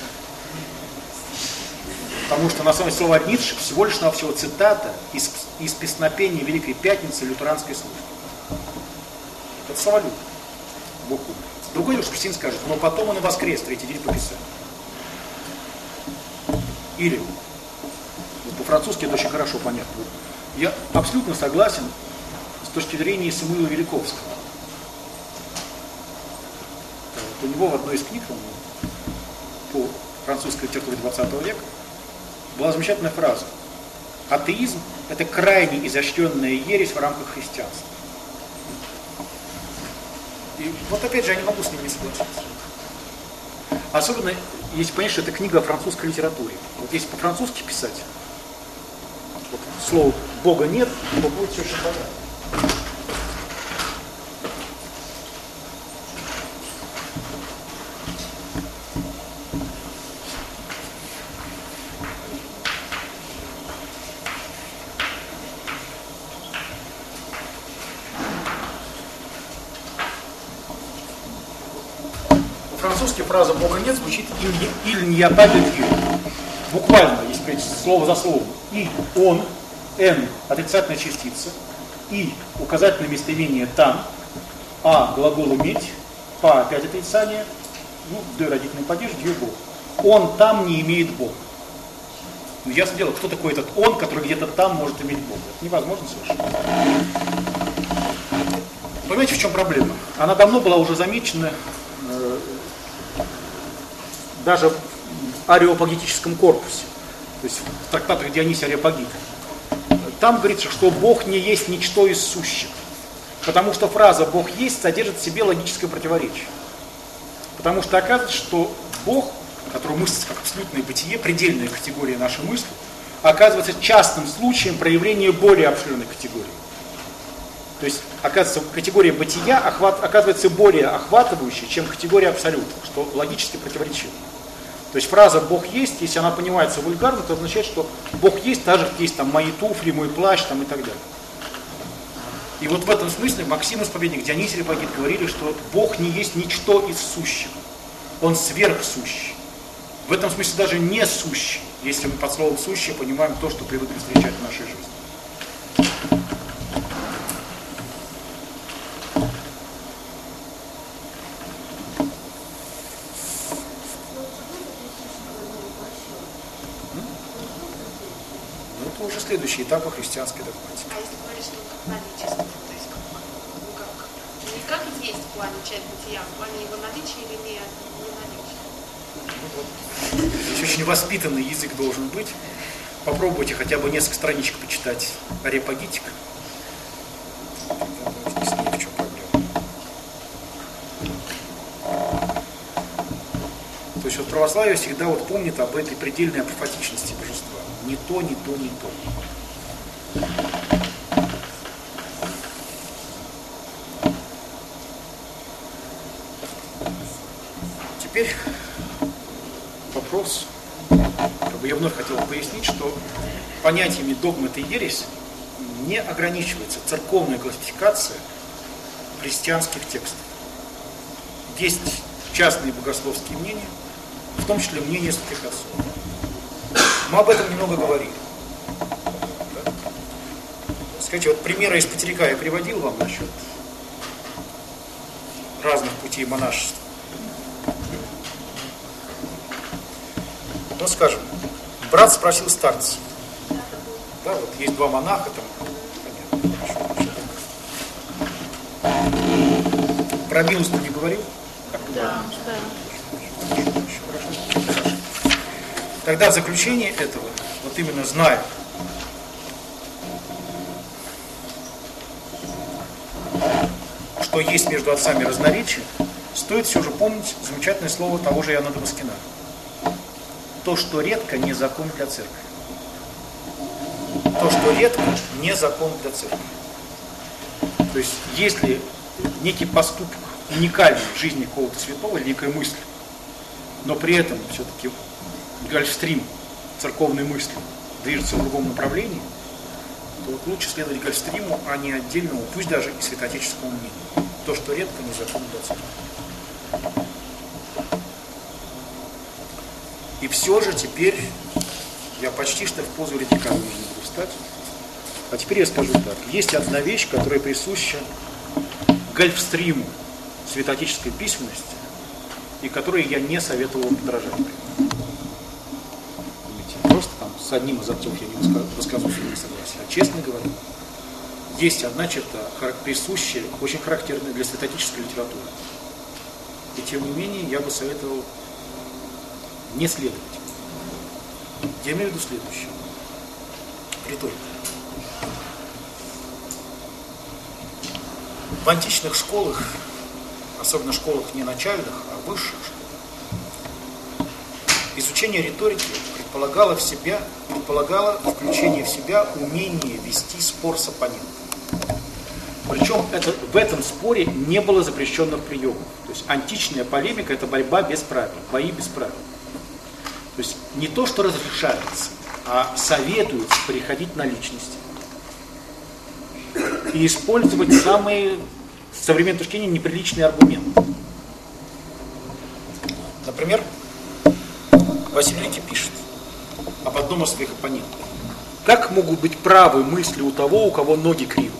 Потому что на самом деле слова Ницше всего лишь навсего цитата из песнопения Великой Пятницы лютеранской службы. Это слова Лютера. Бог умер. Другой уж христианин скажет, но потом он и воскрес, третий день по Писанию. Или, вот по-французски это очень хорошо понятно. Я абсолютно согласен с точки зрения Самуила Великовского. У него в одной из книг, по французской литературе 20 века, была замечательная фраза. Атеизм – это крайне изощренная ересь в рамках христианства. И вот опять же я не могу с ним не согласиться. Особенно, если понять, что это книга о французской литературе. Вот если по-французски писать, вот, слова Бога нет, то будет все очень понятно. По-французски фраза «Бога нет» звучит «il n'y a pas de Dieu». Буквально, если сказать слово за словом. «И», «он», «н» – отрицательная частица, «и» – указательное местоимение «там», «а» – глагол «иметь», «па» – опять отрицание, ну, «д» – родительный падеж, «дью» – Бог. «Он там не имеет Бога». Ну, ясно дело, кто такой этот «он», который где-то там может иметь Бога? Это невозможно совершенно. Понимаете, в чем проблема? Она давно была уже замечена даже в ареопагитическом корпусе, то есть в трактатах Дионисия Ареопагита. Там говорится, что Бог не есть ничто из сущего, потому что фраза «Бог есть» содержит в себе логическое противоречие. Потому что оказывается, что Бог, который мыслится как абсолютное бытие, предельная категория нашей мысли, оказывается частным случаем проявления более обширной категории. То есть, оказывается, категория бытия оказывается более охватывающей, чем категория абсолюта, что логически противоречиво. То есть фраза «Бог есть», если она понимается вульгарно, то означает, что Бог есть, так же, как есть там мои туфли, мой плащ там, и так далее. И вот в этом смысле Максим Исповедник, Дионисий Ареопагит говорили, что Бог не есть ничто из сущего. Он сверхсущий. В этом смысле даже не сущий, если мы под словом «сущее» понимаем то, что привыкли встречать в нашей жизни. Это уже следующие этапы христианской догматики. А если говорить, что как наличество, то есть не как есть в плане часть бытия, в плане его наличия или не наличия? Здесь очень воспитанный язык должен быть. Попробуйте хотя бы несколько страничек почитать Ареопагитик. Здесь нет в чем проблема. То есть вот православие всегда вот помнит об этой предельной апофатичности божества. Не то, не то, не то. Теперь вопрос, я вновь хотел пояснить, что понятиями догмат и ересь не ограничивается церковная классификация христианских текстов. Есть частные богословские мнения, в том числе мнения святых отцов. Мы об этом немного говорили. Да? Скажите, вот примеры из Патерика я приводил вам насчет разных путей монашества. Ну, скажем, брат спросил старца. Да, вот есть два монаха, там, понятно, хорошо. Про милостыню не говорил? Да. Хорошо. Тогда в заключение этого, вот именно зная, что есть между отцами разноречия, стоит все же помнить замечательное слово того же Иоанна Дамаскина. То, что редко, не закон для церкви. То, что редко, не закон для церкви. То есть, если некий поступок уникальный в жизни какого-то святого, или некая мысль, но при этом все-таки Гольфстрим церковной мысли движется в другом направлении, то вот лучше следовать Гольфстриму, а не отдельному, пусть даже и святоотеческому мнению. То, что редко, незаконно доценно. И все же теперь я почти что в позу ретикана уже не буду встать. А теперь я скажу так. Есть одна вещь, которая присуща Гольфстриму святоотеческой письменности, и которой я не советовал вам подражать. Просто там с одним из отцов я не высказываю своего согласия. А честно говоря, есть одна черта, присущая, очень характерная для святоотеческой литературы. И тем не менее я бы советовал не следовать. Я имею в виду следующее. Риторика. В античных школах, особенно школах не начальных, а высших школах, изучение риторики предполагало включение в себя умение вести спор с оппонентом. Причем в этом споре не было запрещенных приемов. То есть античная полемика – это борьба без правил, бои без правил. То есть не то, что разрешается, а советуется переходить на личности и использовать самые, с современной точки зрения, неприличные аргументы. Например, Василий пишет об одном из своих оппонентов. Как могут быть правы мысли у того, у кого ноги кривы?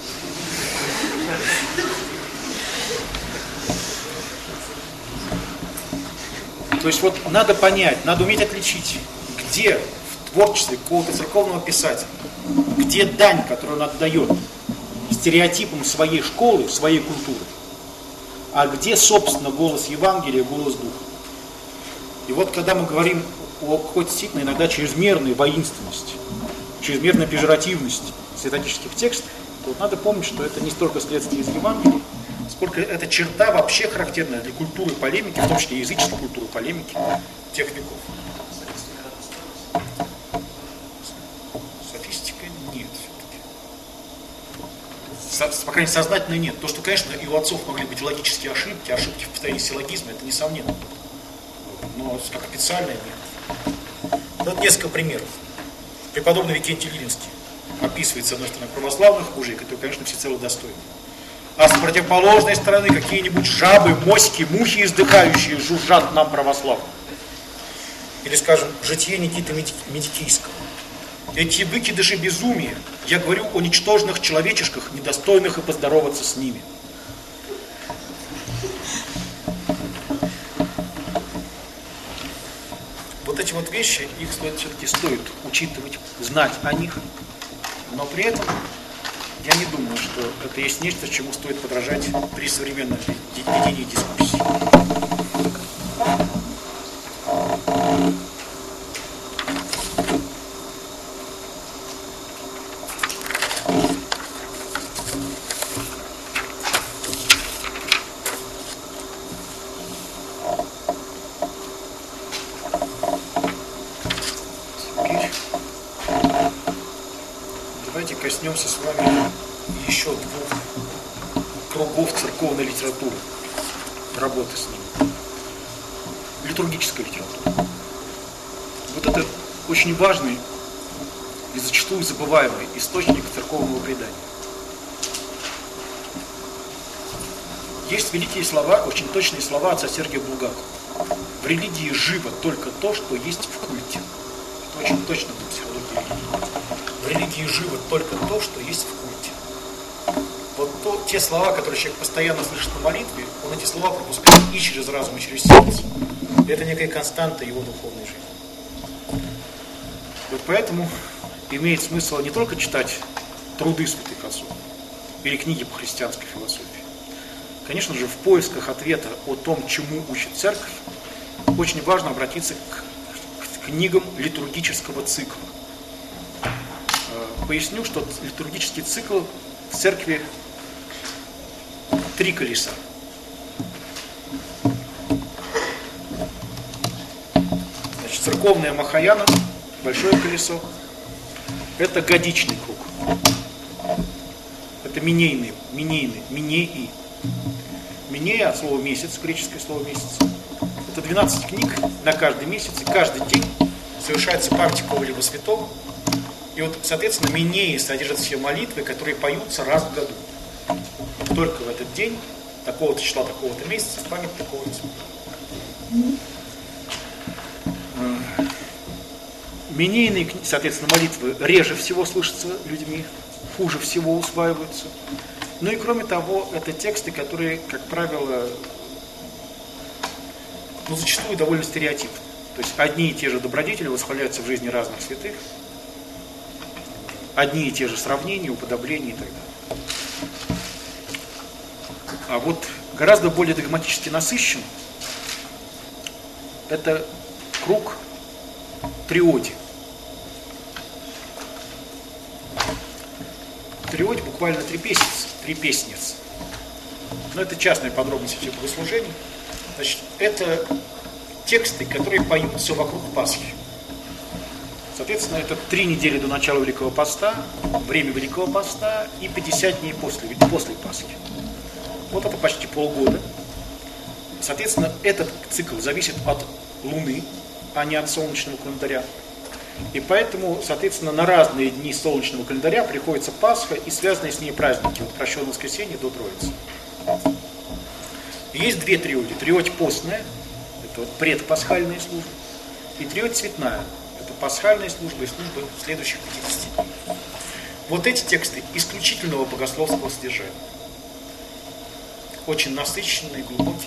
То есть вот надо понять, надо уметь отличить, где в творчестве какого-то церковного писателя, где дань, которую он отдает стереотипам своей школы, своей культуры, а где, собственно, голос Евангелия, голос Духа. И вот когда мы говорим о какой-то действительно иногда чрезмерной воинственности, чрезмерной пежоративности святоотеческих текстов, то вот надо помнить, что это не столько следствие из Евангелия, сколько это черта вообще характерная для культуры полемики, в том числе языческой культуры полемики тех веков. Софистика нет все-таки. По крайней мере, сознательно нет. То, что, конечно, и у отцов могли быть логические ошибки в повторении силлогизма, это несомненно. Но как официально нет. Вот несколько примеров. Преподобный Викентий Лилинский описывает, с одной стороны, православных мужей, которые, конечно, всецело достойны. А с противоположной стороны какие-нибудь жабы, моськи, мухи издыхающие жужжат нам православным. Или, скажем, житие Никиты Медикийского. Эти выкидыши безумия, я говорю о ничтожных человечешках, недостойных и поздороваться с ними. Вот эти вот вещи, их все-таки стоит учитывать, знать о них, но при этом я не думаю, что это есть нечто, чему стоит подражать при современном ведении дискуссии. Давайте коснемся с вами еще двух кругов церковной литературы, работы с ними. Литургическая литература. Вот это очень важный и зачастую забываемый источник церковного предания. Есть великие слова, очень точные слова отца Сергия Булгакова. В религии живо только то, что есть в культе. Это очень точно для психологии религии. В религии живо только то, что есть в культе. Вот те слова, которые человек постоянно слышит на молитве, он эти слова пропускает и через разум, и через сердце. Это некая константа его духовной жизни. Вот поэтому имеет смысл не только читать труды святых отцов или книги по христианской философии. Конечно же, в поисках ответа о том, чему учит церковь, очень важно обратиться к книгам литургического цикла. Поясню, что литургический цикл в церкви 3 колеса. Значит, церковная Махаяна, большое колесо, это годичный круг. Это минеи. Минея от слова месяц, греческое слово месяц. Это 12 книг на каждый месяц, и каждый день совершается память какого-либо святого. И вот, соответственно, Минеи содержат все молитвы, которые поются раз в году. Только в этот день, такого-то числа, такого-то месяца, в память такого-то святого. Минейные, соответственно, молитвы реже всего слышатся людьми, хуже всего усваиваются. Ну и кроме того, это тексты, которые, как правило, зачастую довольно стереотипны. То есть одни и те же добродетели восхваляются в жизни разных святых, одни и те же сравнения, уподобления и так далее. А вот гораздо более догматически насыщен это круг триодий. Триодий буквально три песниц. Но это частные подробности всех богослужений. Значит, это тексты, которые поются вокруг Пасхи. Соответственно, это 3 недели до начала Великого Поста, время Великого Поста и 50 дней после Пасхи. Вот это почти полгода. Соответственно, этот цикл зависит от Луны, а не от солнечного календаря. И поэтому, соответственно, на разные дни солнечного календаря приходится Пасха и связанные с ней праздники, от прощенного воскресенья до Троицы. Есть 2 триоди. Триодь постная, это вот предпасхальная служба, и триодь цветная, это пасхальная служба и служба следующих 50 дней. Вот эти тексты исключительного богословского содержания. Очень насыщенные, глубокие.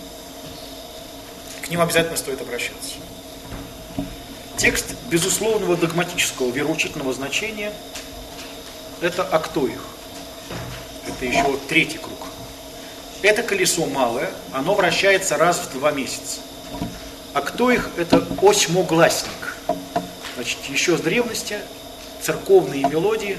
К ним обязательно стоит обращаться. Текст безусловного догматического вероучительного значения – это актоих. Это еще 3-й круг. Это колесо малое, оно вращается раз в 2 месяца. Актоих – это осьмогласник. Значит, еще с древности церковные мелодии,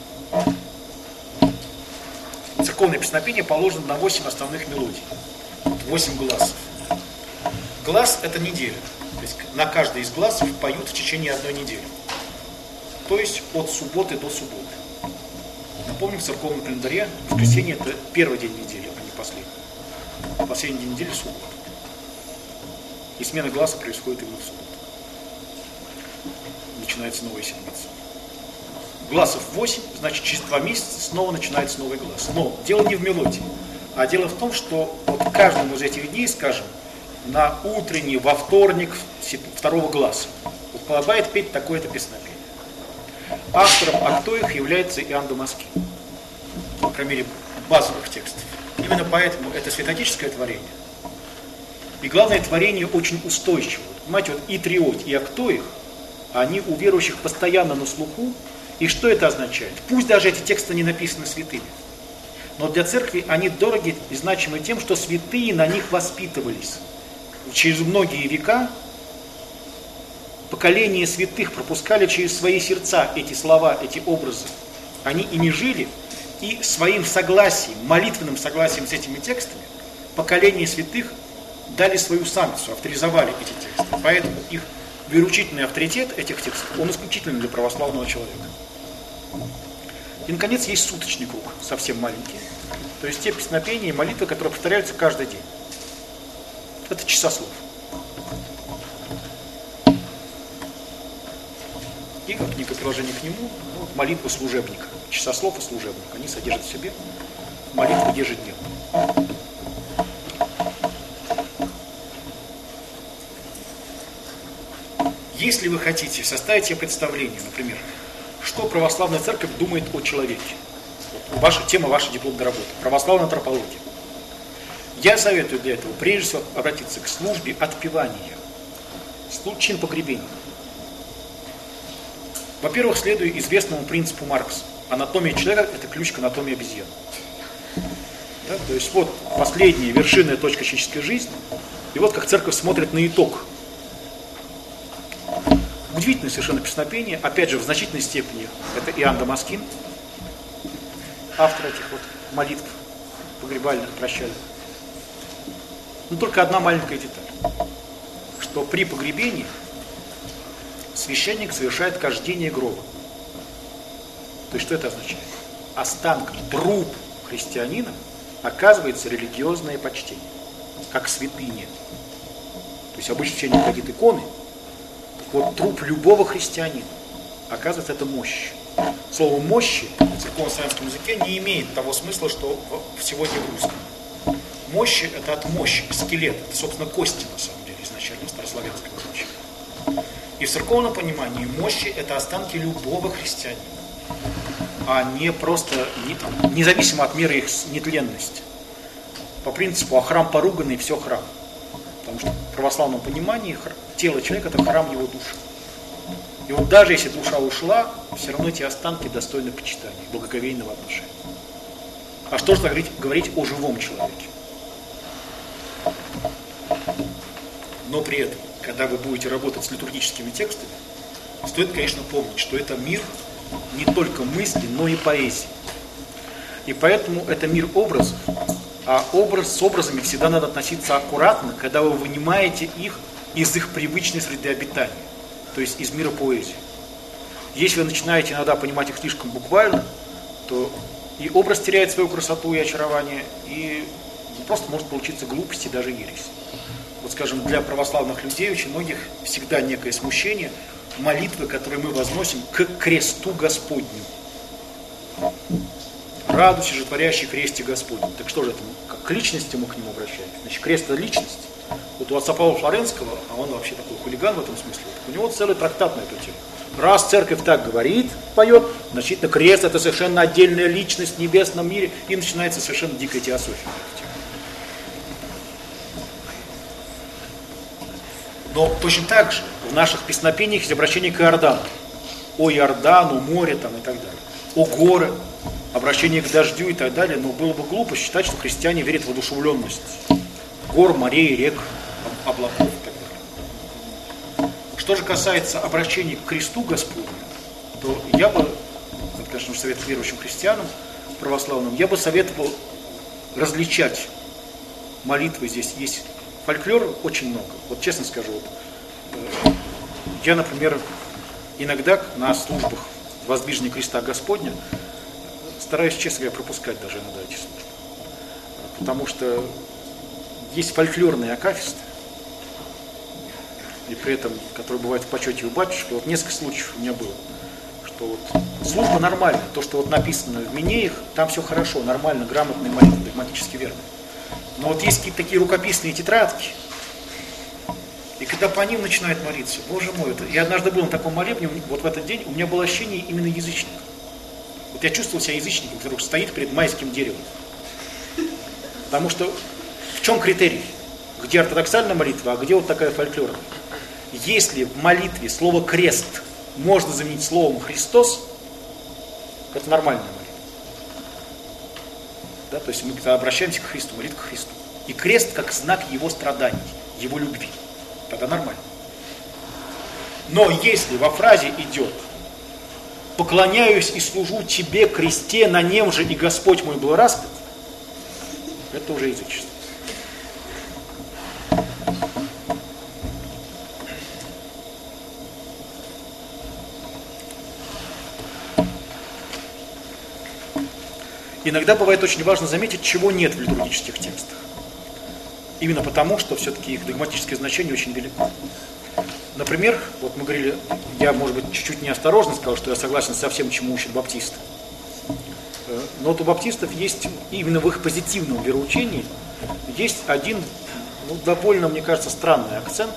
церковное песнопение положено на 8 основных мелодий. 8 гласов. Глас – это неделя. То есть на каждый из гласов поют в течение 1 недели. То есть от субботы до субботы. Напомним, в церковном календаре воскресенье – это первый день недели, а не последний. Последний день недели – суббота. И смена гласа происходит именно в субботу. Начинается новая седмица. Гласов 8, значит, через 2 месяца снова начинается новый глас. Но дело не в мелодии, а дело в том, что вот каждому из этих дней, скажем, на утренний, во вторник, 2-го гласа, вот подобает петь такое-то песнопение. Автором актоих является Иоанн Дамаскин, по крайней мере, базовых текстов. Именно поэтому это святотическое творение. И главное, творение очень устойчивое. Понимаете, вот и триодь, и актоих, они у верующих постоянно на слуху. И что это означает? Пусть даже эти тексты не написаны святыми, но для церкви они дороги и значимы тем, что святые на них воспитывались. Через многие века поколения святых пропускали через свои сердца эти слова, эти образы. Они ими жили, и своим согласием, молитвенным согласием с этими текстами, поколения святых дали свою санкцию, авторизовали эти тексты. Поэтому их вероучительный авторитет этих текстов, он исключительный для православного человека. И, наконец, есть суточный круг, совсем маленький. То есть те песнопения и молитвы, которые повторяются каждый день. Это часослов. И как некое приложение к нему, молитва служебника. Часослов и служебник. Они содержат в себе молитву ежедневно. Если вы хотите составить себе представление, например, что православная церковь думает о человеке, ваша тема, ваша дипломная работа, православная антропология, я советую для этого прежде всего обратиться к службе отпевания, чин погребения. Во-первых, следуя известному принципу Маркса. Анатомия человека – это ключ к анатомии обезьяны. Да? То есть вот последняя вершинная точка человеческой жизни, и вот как церковь смотрит на итог. Удивительное совершенно песнопение, опять же, в значительной степени это Иоанн Дамаскин, автор этих вот молитв погребальных, прощальных. Но только одна маленькая деталь, что при погребении священник совершает кождение гроба. То есть что это означает? Останкам, трупу христианина оказывается религиозное почтение, как святыня. есть обычно человек не ходит иконы. Так вот, труп любого христианина, оказывается, это мощь. Слово «мощи» в церковно-славянском языке не имеет того смысла, что сегодня в русском. Мощи – это от мощи, скелет, это, собственно, кости, на самом деле, изначально старославянского значения. И в церковном понимании мощи – это останки любого христианина, а не просто, независимо от меры их нетленности. По принципу, а храм поруганный, все храм. Потому что в православном понимании тело человека – это храм его души. И вот даже если душа ушла, все равно эти останки достойны почитания, благоговейного отношения. А что же говорить о живом человеке? Но при этом, когда вы будете работать с литургическими текстами, стоит, конечно, помнить, что это мир не только мысли, но и поэзии. И поэтому это мир образов, а с образами всегда надо относиться аккуратно, когда вы вынимаете их из их привычной среды обитания, то есть из мира поэзии. Если вы начинаете иногда понимать их слишком буквально, то и образ теряет свою красоту и очарование, и просто может получиться глупость и даже ересь. Вот, скажем, для православных людей очень многих всегда некое смущение молитвы, которые мы возносим к кресту Господню. Радуйся же, творящий кресте Господню. Так что же это? Как к личности мы к нему обращаемся? Значит, крест – это личность. Вот у отца Павла Флоренского, а он вообще такой хулиган в этом смысле, у него целый трактат на эту тему. Раз церковь так говорит, поет, значит, крест – это совершенно отдельная личность в небесном мире, и начинается совершенно дикая теософия на эту тему. Но точно так же в наших песнопениях есть обращение к Иордану. О Иордану, море там и так далее. О горы, обращение к дождю и так далее. Но было бы глупо считать, что христиане верят в одушевленность гор, морей, рек, облаков и так далее. Что же касается обращения к кресту Господню, то я бы, это, конечно, совет верующим христианам православным, я бы советовал различать молитвы. Здесь есть фольклора очень много. Вот честно скажу, я, например, иногда на службах воздвижения креста Господня стараюсь, честно говоря, пропускать даже иногда эти службы. Потому что есть фольклорные акафисты, и при этом, которые бывают в почете у батюшки. Вот несколько случаев у меня было, что вот служба нормальная, то, что вот написано в Минеях, там все хорошо, нормально, грамотные молитвы, догматически верно. Но вот есть какие-то такие рукописные тетрадки, и когда по ним начинают молиться, боже мой, я однажды был на таком молебне, вот в этот день у меня было ощущение именно язычника. Вот я чувствовал себя язычником, который стоит перед майским деревом. Потому что в чем критерий? Где ортодоксальная молитва, а где вот такая фольклорная? Если в молитве слово «крест» можно заменить словом «Христос», это нормальная молитва. Да, то есть мы обращаемся к Христу, молитва к Христу. И крест как знак его страданий, его любви. Тогда нормально. Но если во фразе идет «поклоняюсь и служу тебе, кресте, на нем же и Господь мой был распят», это уже язычество. Иногда бывает очень важно заметить, чего нет в литургических текстах. Именно потому, что все-таки их догматическое значение очень велико. Например, вот мы говорили, я, может быть, чуть-чуть неосторожно сказал, что я согласен со всем, чему учат баптисты. Но вот у баптистов есть, именно в их позитивном вероучении, есть один, довольно, мне кажется, странный акцент.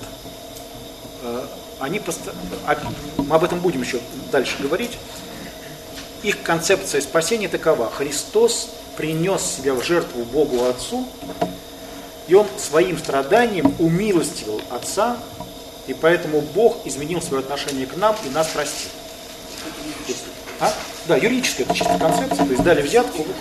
Мы об этом будем еще дальше говорить. Их концепция спасения такова: Христос принес себя в жертву Богу Отцу, и Он своим страданием умилостивил Отца, и поэтому Бог изменил свое отношение к нам и нас простил. Да, юридическая это чисто концепция, то есть дали взятку, выкуп.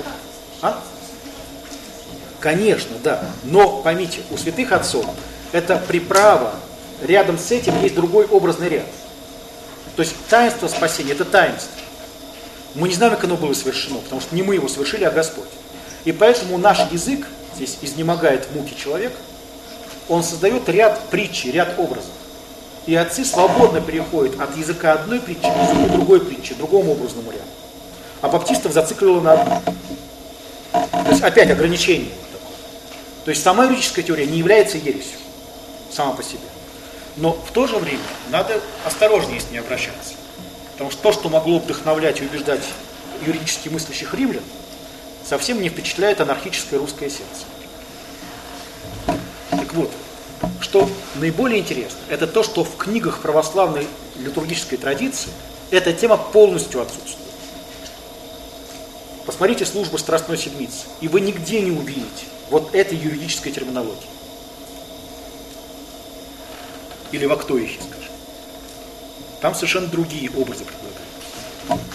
Конечно, да, но поймите, у святых отцов это приправа, рядом с этим есть другой образный ряд. То есть таинство спасения – это таинство. Мы не знаем, как оно было совершено, потому что не мы его совершили, а Господь. И поэтому наш язык, здесь изнемогает в муке человек, он создает ряд притчи, ряд образов. И отцы свободно переходят от языка одной притчи к языку другой притчи, другому образному ряду. А баптистов зациклило на одну. То есть опять ограничение такое. То есть сама юридическая теория не является ересью сама по себе. Но в то же время надо осторожнее с ней обращаться. Потому что то, что могло вдохновлять и убеждать юридически мыслящих римлян, совсем не впечатляет анархическое русское сердце. Так вот, что наиболее интересно, это то, что в книгах православной литургической традиции эта тема полностью отсутствует. Посмотрите службу Страстной Седмицы, и вы нигде не увидите вот этой юридической терминологии. Или в актоихе, скажем. Там совершенно другие образы предлагаются.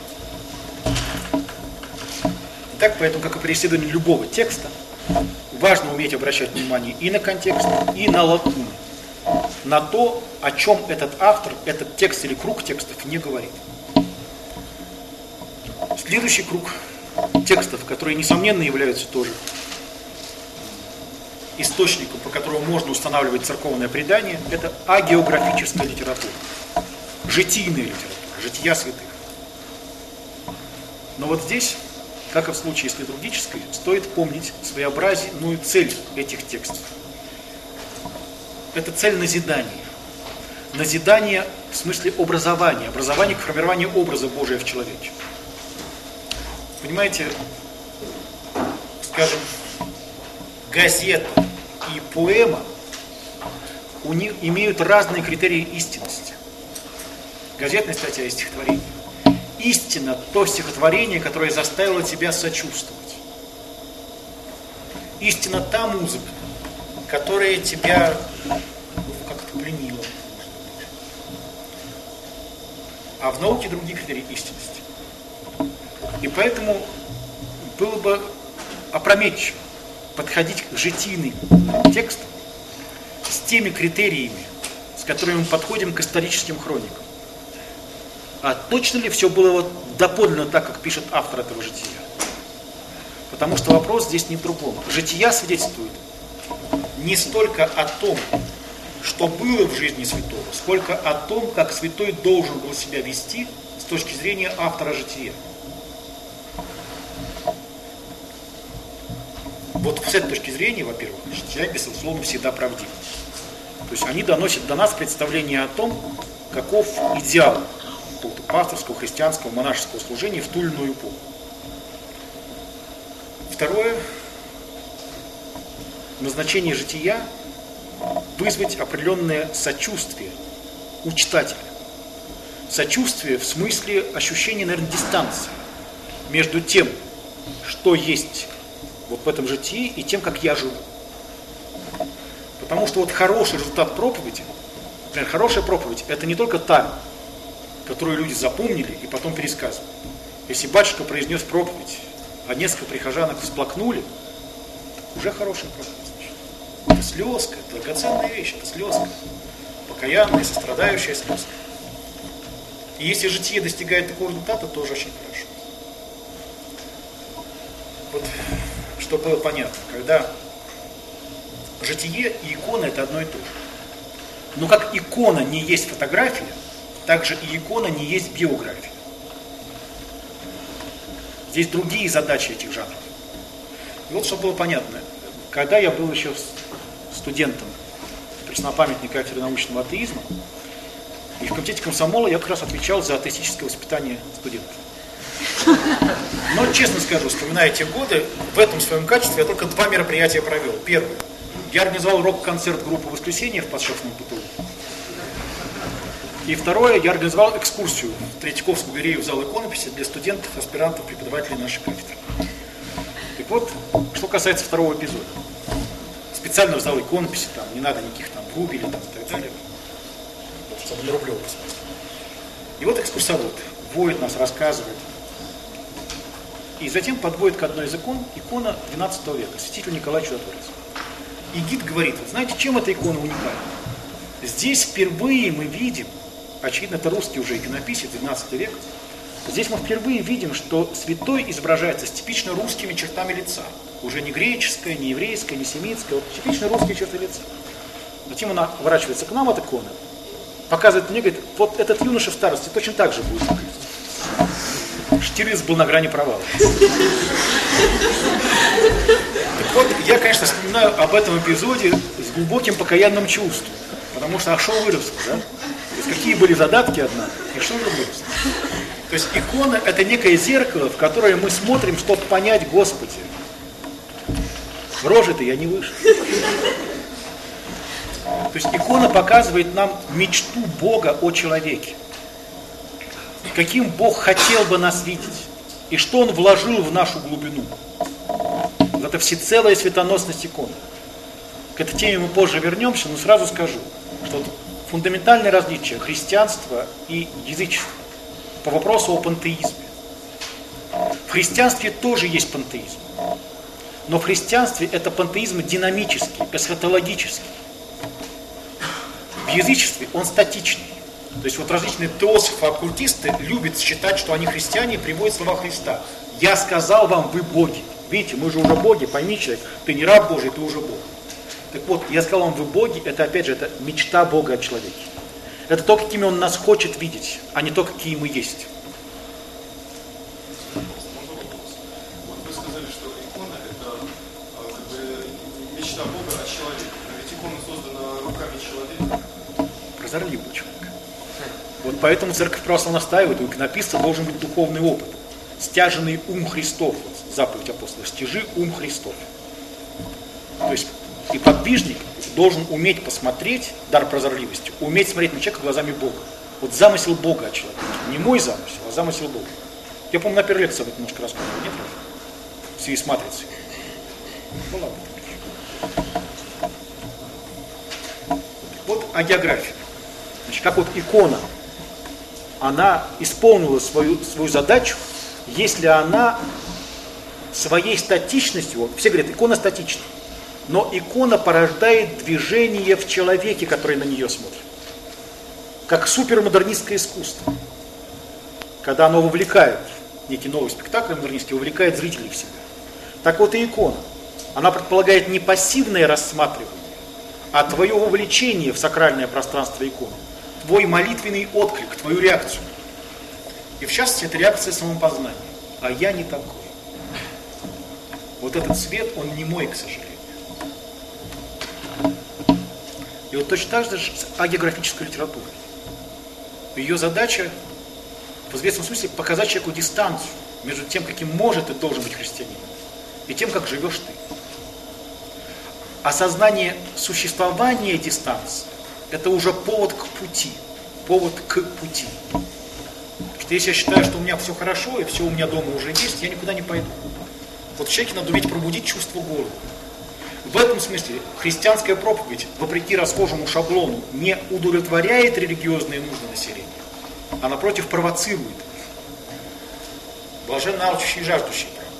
Так, поэтому, как и при исследовании любого текста, важно уметь обращать внимание и на контекст, и на лакуны. На то, о чем этот автор, этот текст или круг текстов не говорит. Следующий круг текстов, которые, несомненно, являются тоже источником, по которому можно устанавливать церковное предание, это агеографическая литература. Житийная литература, жития святых. Но вот здесь, как и в случае с литургической, стоит помнить своеобразную цель этих текстов. Это цель назидания. Назидание в смысле образования. Образование к формированию образа Божия в человеке. Понимаете, скажем, газета и поэма у них имеют разные критерии истинности. Газетная статья и стихотворение. Истина – то стихотворение, которое заставило тебя сочувствовать. Истина – та музыка, которая тебя как-то пленила. А в науке другие критерии истинности. И поэтому было бы опрометчиво подходить к житийным текстам с теми критериями, с которыми мы подходим к историческим хроникам. А точно ли все было вот доподлинно так, как пишет автор этого жития? Потому что вопрос здесь не в другом. Жития свидетельствует не столько о том, что было в жизни святого, сколько о том, как святой должен был себя вести с точки зрения автора жития. Вот с этой точки зрения, во-первых, жития, безусловно, всегда правдивы. То есть они доносят до нас представление о том, каков идеал какого-то пасторского, христианского, монашеского служения в ту или иную эпоху. Второе, назначение жития – вызвать определенное сочувствие у читателя. Сочувствие в смысле ощущения, наверное, дистанции между тем, что есть вот в этом житии, и тем, как я живу. Потому что вот хороший результат проповеди, например, хорошая проповедь – это не только та, которую люди запомнили и потом пересказывают. Если батюшка произнес проповедь, а несколько прихожанок всплакнули, уже хорошая проповедь. Это слезка, это драгоценная вещь, это слезка. Покаянная, сострадающая слезка. И если житие достигает такого результата, тоже очень хорошо. Вот, чтобы было понятно, когда житие и икона это одно и то же. Но как икона не есть фотография, так же и икона не есть биография. Здесь другие задачи этих жанров. И вот, чтобы было понятно, когда я был еще студентом преснопамятной кафедры научного атеизма, и в комитете комсомола я как раз отвечал за атеистическое воспитание студентов. Но, честно скажу, вспоминая те годы, в этом своем качестве я только 2 мероприятия провел. Первое. Я организовал рок-концерт группы «Воскресенье» в Подшефном ПТУ. И второе, я организовал экскурсию в Третьяковскую галерею в зал иконописи для студентов, аспирантов, преподавателей нашей кафедры. Так вот, что касается второго эпизода. Специально в зал иконописи, там не надо никаких там рубелей там, и так далее. Вот, чтобы на Рублева посмотреть. И вот экскурсовод вводит нас, рассказывает. И затем подводит к одной из икон, икона XII века, святитель Николай Чудотворец. И гид говорит, вот знаете, чем эта икона уникальна? Здесь впервые мы видим, очевидно, это русский уже иконописец, 12 век, здесь мы впервые видим, что святой изображается с типично русскими чертами лица. Уже не греческое, не еврейское, не семитское, вот типично русские черты лица. Затем она оборачивается к нам от иконы, показывает мне, говорит, вот этот юноша в старости точно так же будет выглядеть. Штирлиц был на грани провала. Так вот, я, конечно, вспоминаю об этом эпизоде с глубоким покаянным чувством. Потому что что выросло, да? То есть какие были задатки однако, и что же выросло? То есть икона это некое зеркало, в которое мы смотрим, чтобы понять, Господи, рожи-то я не вышел. То есть икона показывает нам мечту Бога о человеке. Каким Бог хотел бы нас видеть. И что Он вложил в нашу глубину. Вот это всецелая светоносность иконы. К этой теме мы позже вернемся, но сразу скажу, что фундаментальное различие христианства и язычества по вопросу о пантеизме. В христианстве тоже есть пантеизм. Но в христианстве это пантеизм динамический, эсхатологический. В язычестве он статичный. То есть вот различные теософы, оккультисты любят считать, что они христиане, и приводят слова Христа. «Я сказал вам, вы боги». Видите, мы же уже боги, пойми, человек, ты не раб Божий, ты уже Бог. Так вот, я сказал вам, вы боги, это опять же, это мечта Бога о человеке. Это то, какими Он нас хочет видеть, а не то, какие мы есть. Вот вы сказали, что икона это как бы мечта Бога о человеке. Но ведь икона создана руками человека. Прозорливый человек. Вот поэтому Церковь православная настаивает, у иконописца должен быть духовный опыт. Стяженный ум Христов, вот, заповедь апостола, стяжи ум Христов. То есть и подвижник должен уметь посмотреть, дар прозорливости, уметь смотреть на человека глазами Бога. Вот замысел Бога о человеке. Не мой замысел, а замысел Бога. Я, помню, на первой лекции об этом немножко рассказывал, нет? В связи с матрицей. Ну ладно. Вот о географии. Значит, как вот икона, она исполнила свою задачу, если она своей статичностью, вот, все говорят, икона статична, но икона порождает движение в человеке, который на нее смотрит. Как супермодернистское искусство. Когда оно вовлекает, некий новый спектакль модернистский, вовлекает зрителей в себя. Так вот и икона. Она предполагает не пассивное рассматривание, а твое вовлечение в сакральное пространство иконы. Твой молитвенный отклик, твою реакцию. И в частности, это реакция самопознания. А я не такой. Вот этот свет, он не мой, к сожалению. И вот точно так же с агеографической литературой. Ее задача, в известном смысле, показать человеку дистанцию между тем, каким может и должен быть христианин, и тем, как живешь ты. Осознание существования дистанции – это уже повод к пути. Повод к пути. Потому что если я считаю, что у меня все хорошо, и все у меня дома уже есть, я никуда не пойду. Вот в человеке надо уметь пробудить чувство голода. В этом смысле христианская проповедь, вопреки расхожему шаблону, не удовлетворяет религиозные нужды населения, а напротив провоцирует. Блаженны алчущие и жаждущие, правда.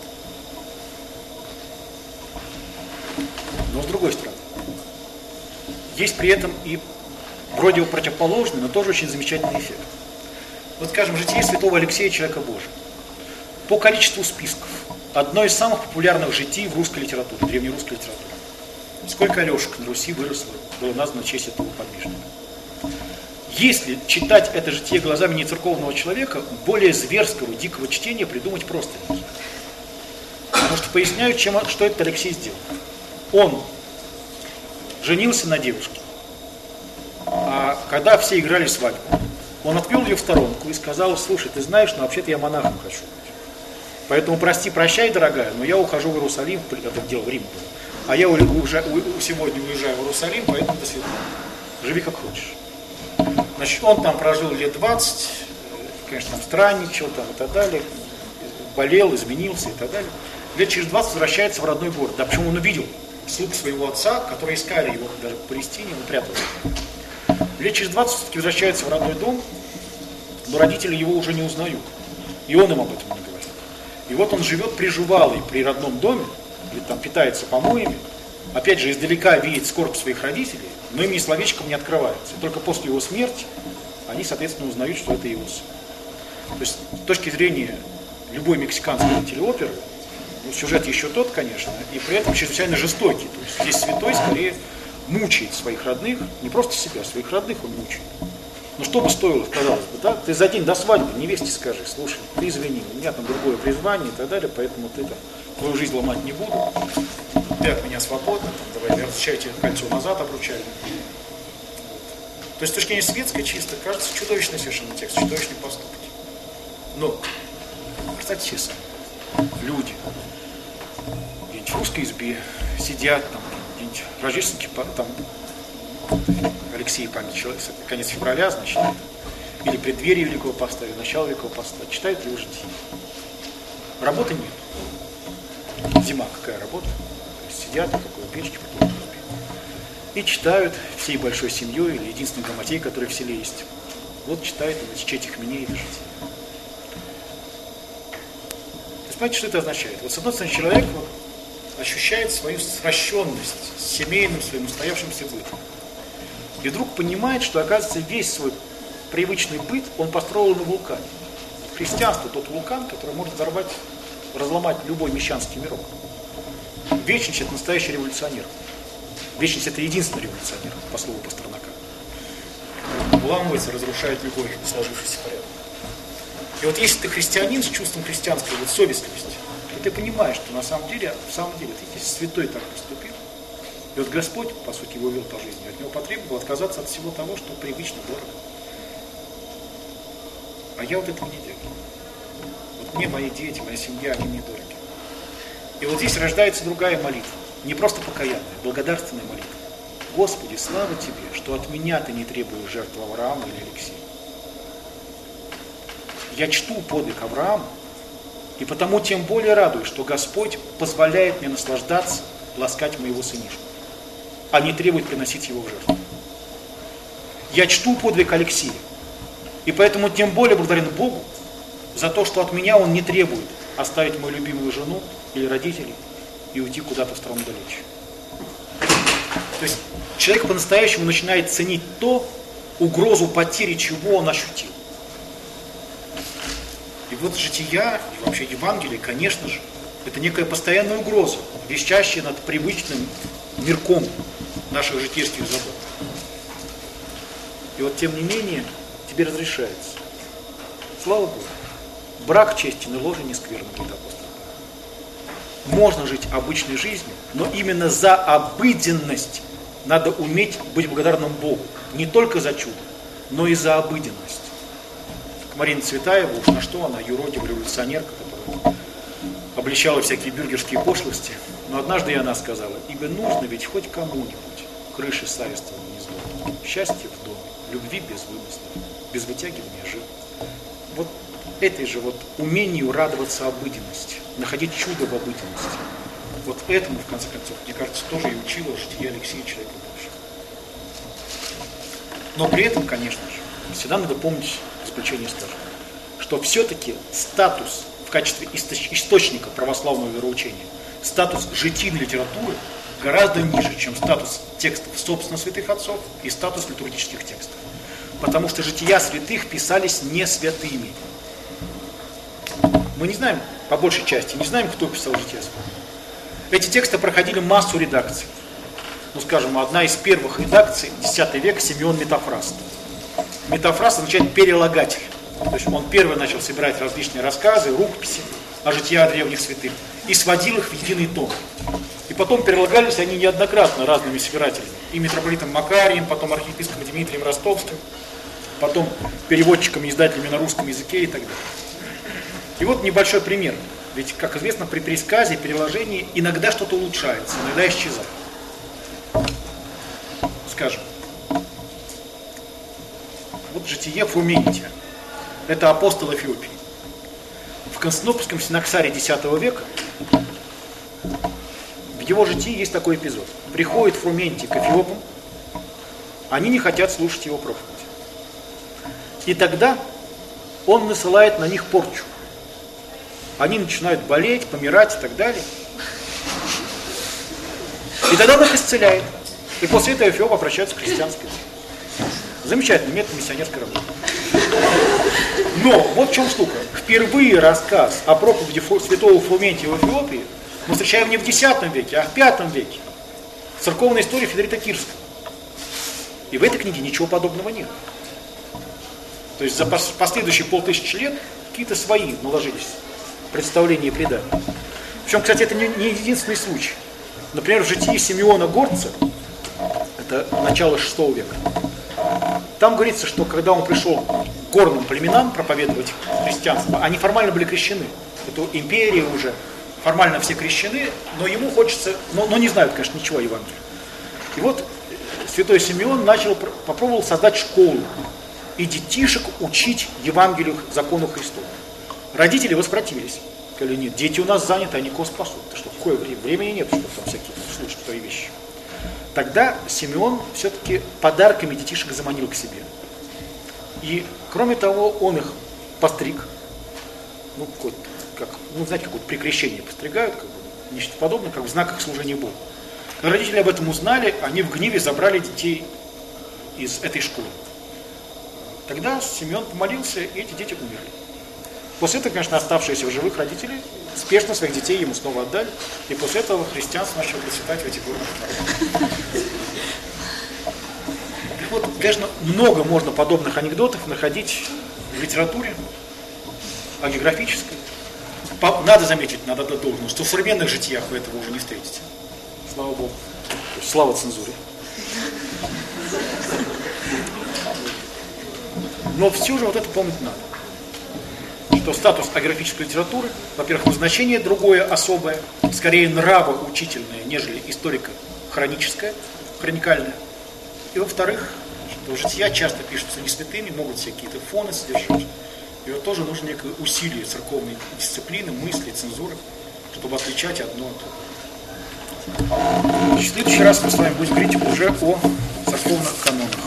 Но с другой стороны, есть при этом и вроде противоположный, но тоже очень замечательный эффект. Вот, скажем, житие святого Алексея, человека Божия. По количеству списков одно из самых популярных житий в русской литературе, древнерусской литературе. Сколько Алешек на Руси выросло, было названо в честь этого подвижника. Если читать это житие глазами не церковного человека, более зверского, дикого чтения придумать просто нельзя. Потому что поясняю, что этот Алексей сделал. Он женился на девушке, а когда все играли свадьбу, он отвел ее в сторонку и сказал: слушай, ты знаешь, но вообще-то я монахом хочу быть. Поэтому прости, прощай, дорогая, но я ухожу в Иерусалим, это дело в Рим было. А я сегодня уезжаю в Иерусалим, поэтому до свидания. Живи как хочешь. Значит, он там прожил лет 20, конечно, там странничал там, и так далее, болел, изменился и так далее. Лет через 20 возвращается в родной город. Да, почему он увидел слуг своего отца, которые искали его даже по Палестине, он прятался. Лет через 20 все-таки возвращается в родной дом, но родители его уже не узнают. И он им об этом не говорит. И вот он живет приживалый при родном доме, или там питается помоями, опять же издалека видит скорбь своих родителей, но им ни словечком не открывается. И только после его смерти они, соответственно, узнают, что это его сын. То есть с точки зрения любой мексиканской телеоперы, ну, сюжет еще тот, конечно, и при этом чрезвычайно жестокий. То есть здесь святой скорее мучает своих родных, не просто себя, своих родных он мучает. Ну что бы стоило, казалось бы, да? Ты за день до свадьбы невесте скажи: слушай, ты извини, у меня там другое призвание и так далее, поэтому ты там твою жизнь ломать не буду, ты от меня свободна, там, давай возвращайте кольцо назад, обручальное. То есть с точки зрения светской чисто кажется чудовищный совершенно текст, чудовищный поступок. Но, представьте себе сами, люди где-нибудь в русской избе сидят, там, где-нибудь рождественский, там, Алексей память человек, конец февраля, значит, или преддверие Великого Поста, или начало Великого Поста, читают его житие. Работы нет. Зима, какая работа? То есть сидят на какой печке, в какой-то избе. И читают всей большой семьей, или единственной грамотей, которая в селе есть. Вот читают из этих мнений это житие. То есть, понимаете, что это означает? Вот с одной стороны, человек вот ощущает свою сращенность с семейным своим устоявшимся бытом. И вдруг понимает, что, оказывается, весь свой привычный быт, он построил на вулкане. Христианство тот вулкан, который может взорвать, разломать любой мещанский мирок. Вечность — это настоящий революционер. Вечность — это единственный революционер, по слову Пастернака. Вламывается, разрушает любой сложившийся порядок. И вот если ты христианин с чувством христианской вот совестливости, то ты понимаешь, что на самом деле ты святой так поступил. И вот Господь, по сути, его вел по жизни. От него потребовал отказаться от всего того, что привычно, дорого. А я вот этого не делаю. Вот мне мои дети, моя семья, они мне дороги. И вот здесь рождается другая молитва. Не просто покаянная, благодарственная молитва. Господи, слава Тебе, что от меня Ты не требуешь жертвы Авраама или Алексея. Я чту подвиг Авраама, и потому тем более радуюсь, что Господь позволяет мне наслаждаться, ласкать моего сынишку, а не требует приносить его в жертву. Я чту подвиг Алексея, и поэтому тем более благодарен Богу за то, что от меня Он не требует оставить мою любимую жену или родителей и уйти куда-то в страну далече. То есть человек по-настоящему начинает ценить угрозу потери, чего он ощутил. И вот жития, и вообще Евангелие, конечно же, это некая постоянная угроза, вещащая над привычным мирком наших житейских забот. И вот тем не менее, тебе разрешается. Слава Богу. Брак честен и ложь не скверно, говорит апостол. Можно жить обычной жизнью, но именно за обыденность надо уметь быть благодарным Богу. Не только за чудо, но и за обыденность. Марина Цветаева, уж на что она, юродивая революционерка, которая обличала всякие бюргерские пошлости. Но однажды и она сказала: ибо нужно ведь хоть кому-нибудь крыши с аистовым гнездом, счастье в доме, любви без вымысла, без вытягивания жил. Вот этой же вот умению радоваться обыденности, находить чудо в обыденности. Вот этому, в конце концов, мне кажется, тоже и учила житие Алексея Человека Божьего. Но при этом, конечно же, всегда надо помнить исключение скажем, что все-таки статус в качестве источника православного вероучения, статус житийной литературы гораздо ниже, чем статус текстов собственно святых отцов и статус литургических текстов. Потому что жития святых писались не святыми. Мы не знаем, по большей части, не знаем, кто писал жития святых. Эти тексты проходили массу редакций. Ну, скажем, одна из первых редакций, X век, Симеон Метафраст. Метафраст означает перелагатель. То есть он первый начал собирать различные рассказы, рукописи о житиях древних святых и сводил их в единый том. И потом перелагались они неоднократно разными собирателями. И митрополитом Макарием, потом архиепископом Дмитрием Ростовским, потом переводчиками, издателями на русском языке и так далее. И вот небольшой пример. Ведь, как известно, при пересказе и переложении иногда что-то улучшается, иногда исчезает. Скажем, вот житие Фрументия. Это апостол Эфиопии. В Константинопольском синоксаре X века в его житии есть такой эпизод. Приходит Фрументий к эфиопам, они не хотят слушать его проповедь. И тогда он насылает на них порчу. Они начинают болеть, помирать и так далее. И тогда он их исцеляет. И после этого эфиопы обращаются к христианской вере. Замечательный метод миссионерской работы. Но вот в чем штука. Впервые рассказ о проповеди святого Фрументия в Эфиопии мы встречаем не в X веке, а в V веке. В церковной истории Федорита Кирского. И в этой книге ничего подобного нет. То есть за последующие 500 лет какие-то свои наложились представления и предания. Причем, кстати, это не единственный случай. Например, в житии Симеона Горца, это начало VI века, там говорится, что когда он пришел к горным племенам проповедовать христианство, они формально были крещены. Это империя уже, формально все крещены, но ему хочется, но не знают, конечно, ничего о Евангелии. И вот святой Симеон попробовал создать школу и детишек учить Евангелию, закону Христову. Родители воспротивились. Сказали, нет, дети у нас заняты, они кого спасут. Что, какое время? Времени нет, чтобы там всякие слушать твои вещи. Тогда Симеон все-таки подарками детишек заманил к себе. И, кроме того, он их постриг. Знаете, как вот при крещении постригают, как бы, нечто подобное, как в знаках служения Богу. Но родители об этом узнали, они в гневе забрали детей из этой школы. Тогда Симеон помолился, и эти дети умерли. После этого, конечно, оставшиеся в живых родители спешно своих детей ему снова отдали, и после этого христианство начало процветать в этих городах. Вот, конечно, много можно подобных анекдотов находить в литературе, агеографической. Надо заметить, надо отдать должное, что в современных житиях вы этого уже не встретите. Слава Богу. Слава цензуре. Но все же вот это помнить надо. Что статус агеографической литературы, во-первых, назначение другое, особое, скорее нравоучительное, нежели историко-хроникальное. И во-вторых, что жития часто пишутся не святыми, могут все какие-то фоны содержать. И вот тоже нужно некое усилие церковной дисциплины, мысли, цензуры, чтобы отличать одно от другого. В следующий раз мы с вами будем говорить уже о церковных канонах.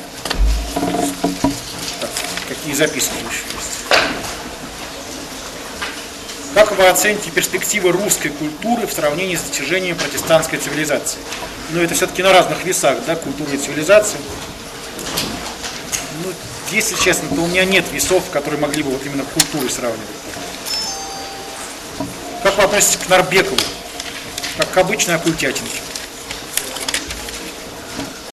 Так, какие записки еще есть. Как вы оцените перспективы русской культуры в сравнении с достижением протестантской цивилизации? Ну, это все-таки на разных весах, да, культура и цивилизация. Ну, если честно, то у меня нет весов, которые могли бы вот именно культуры сравнивать. Как вы относитесь к Нарбекову? Как к обычной оккультятинке?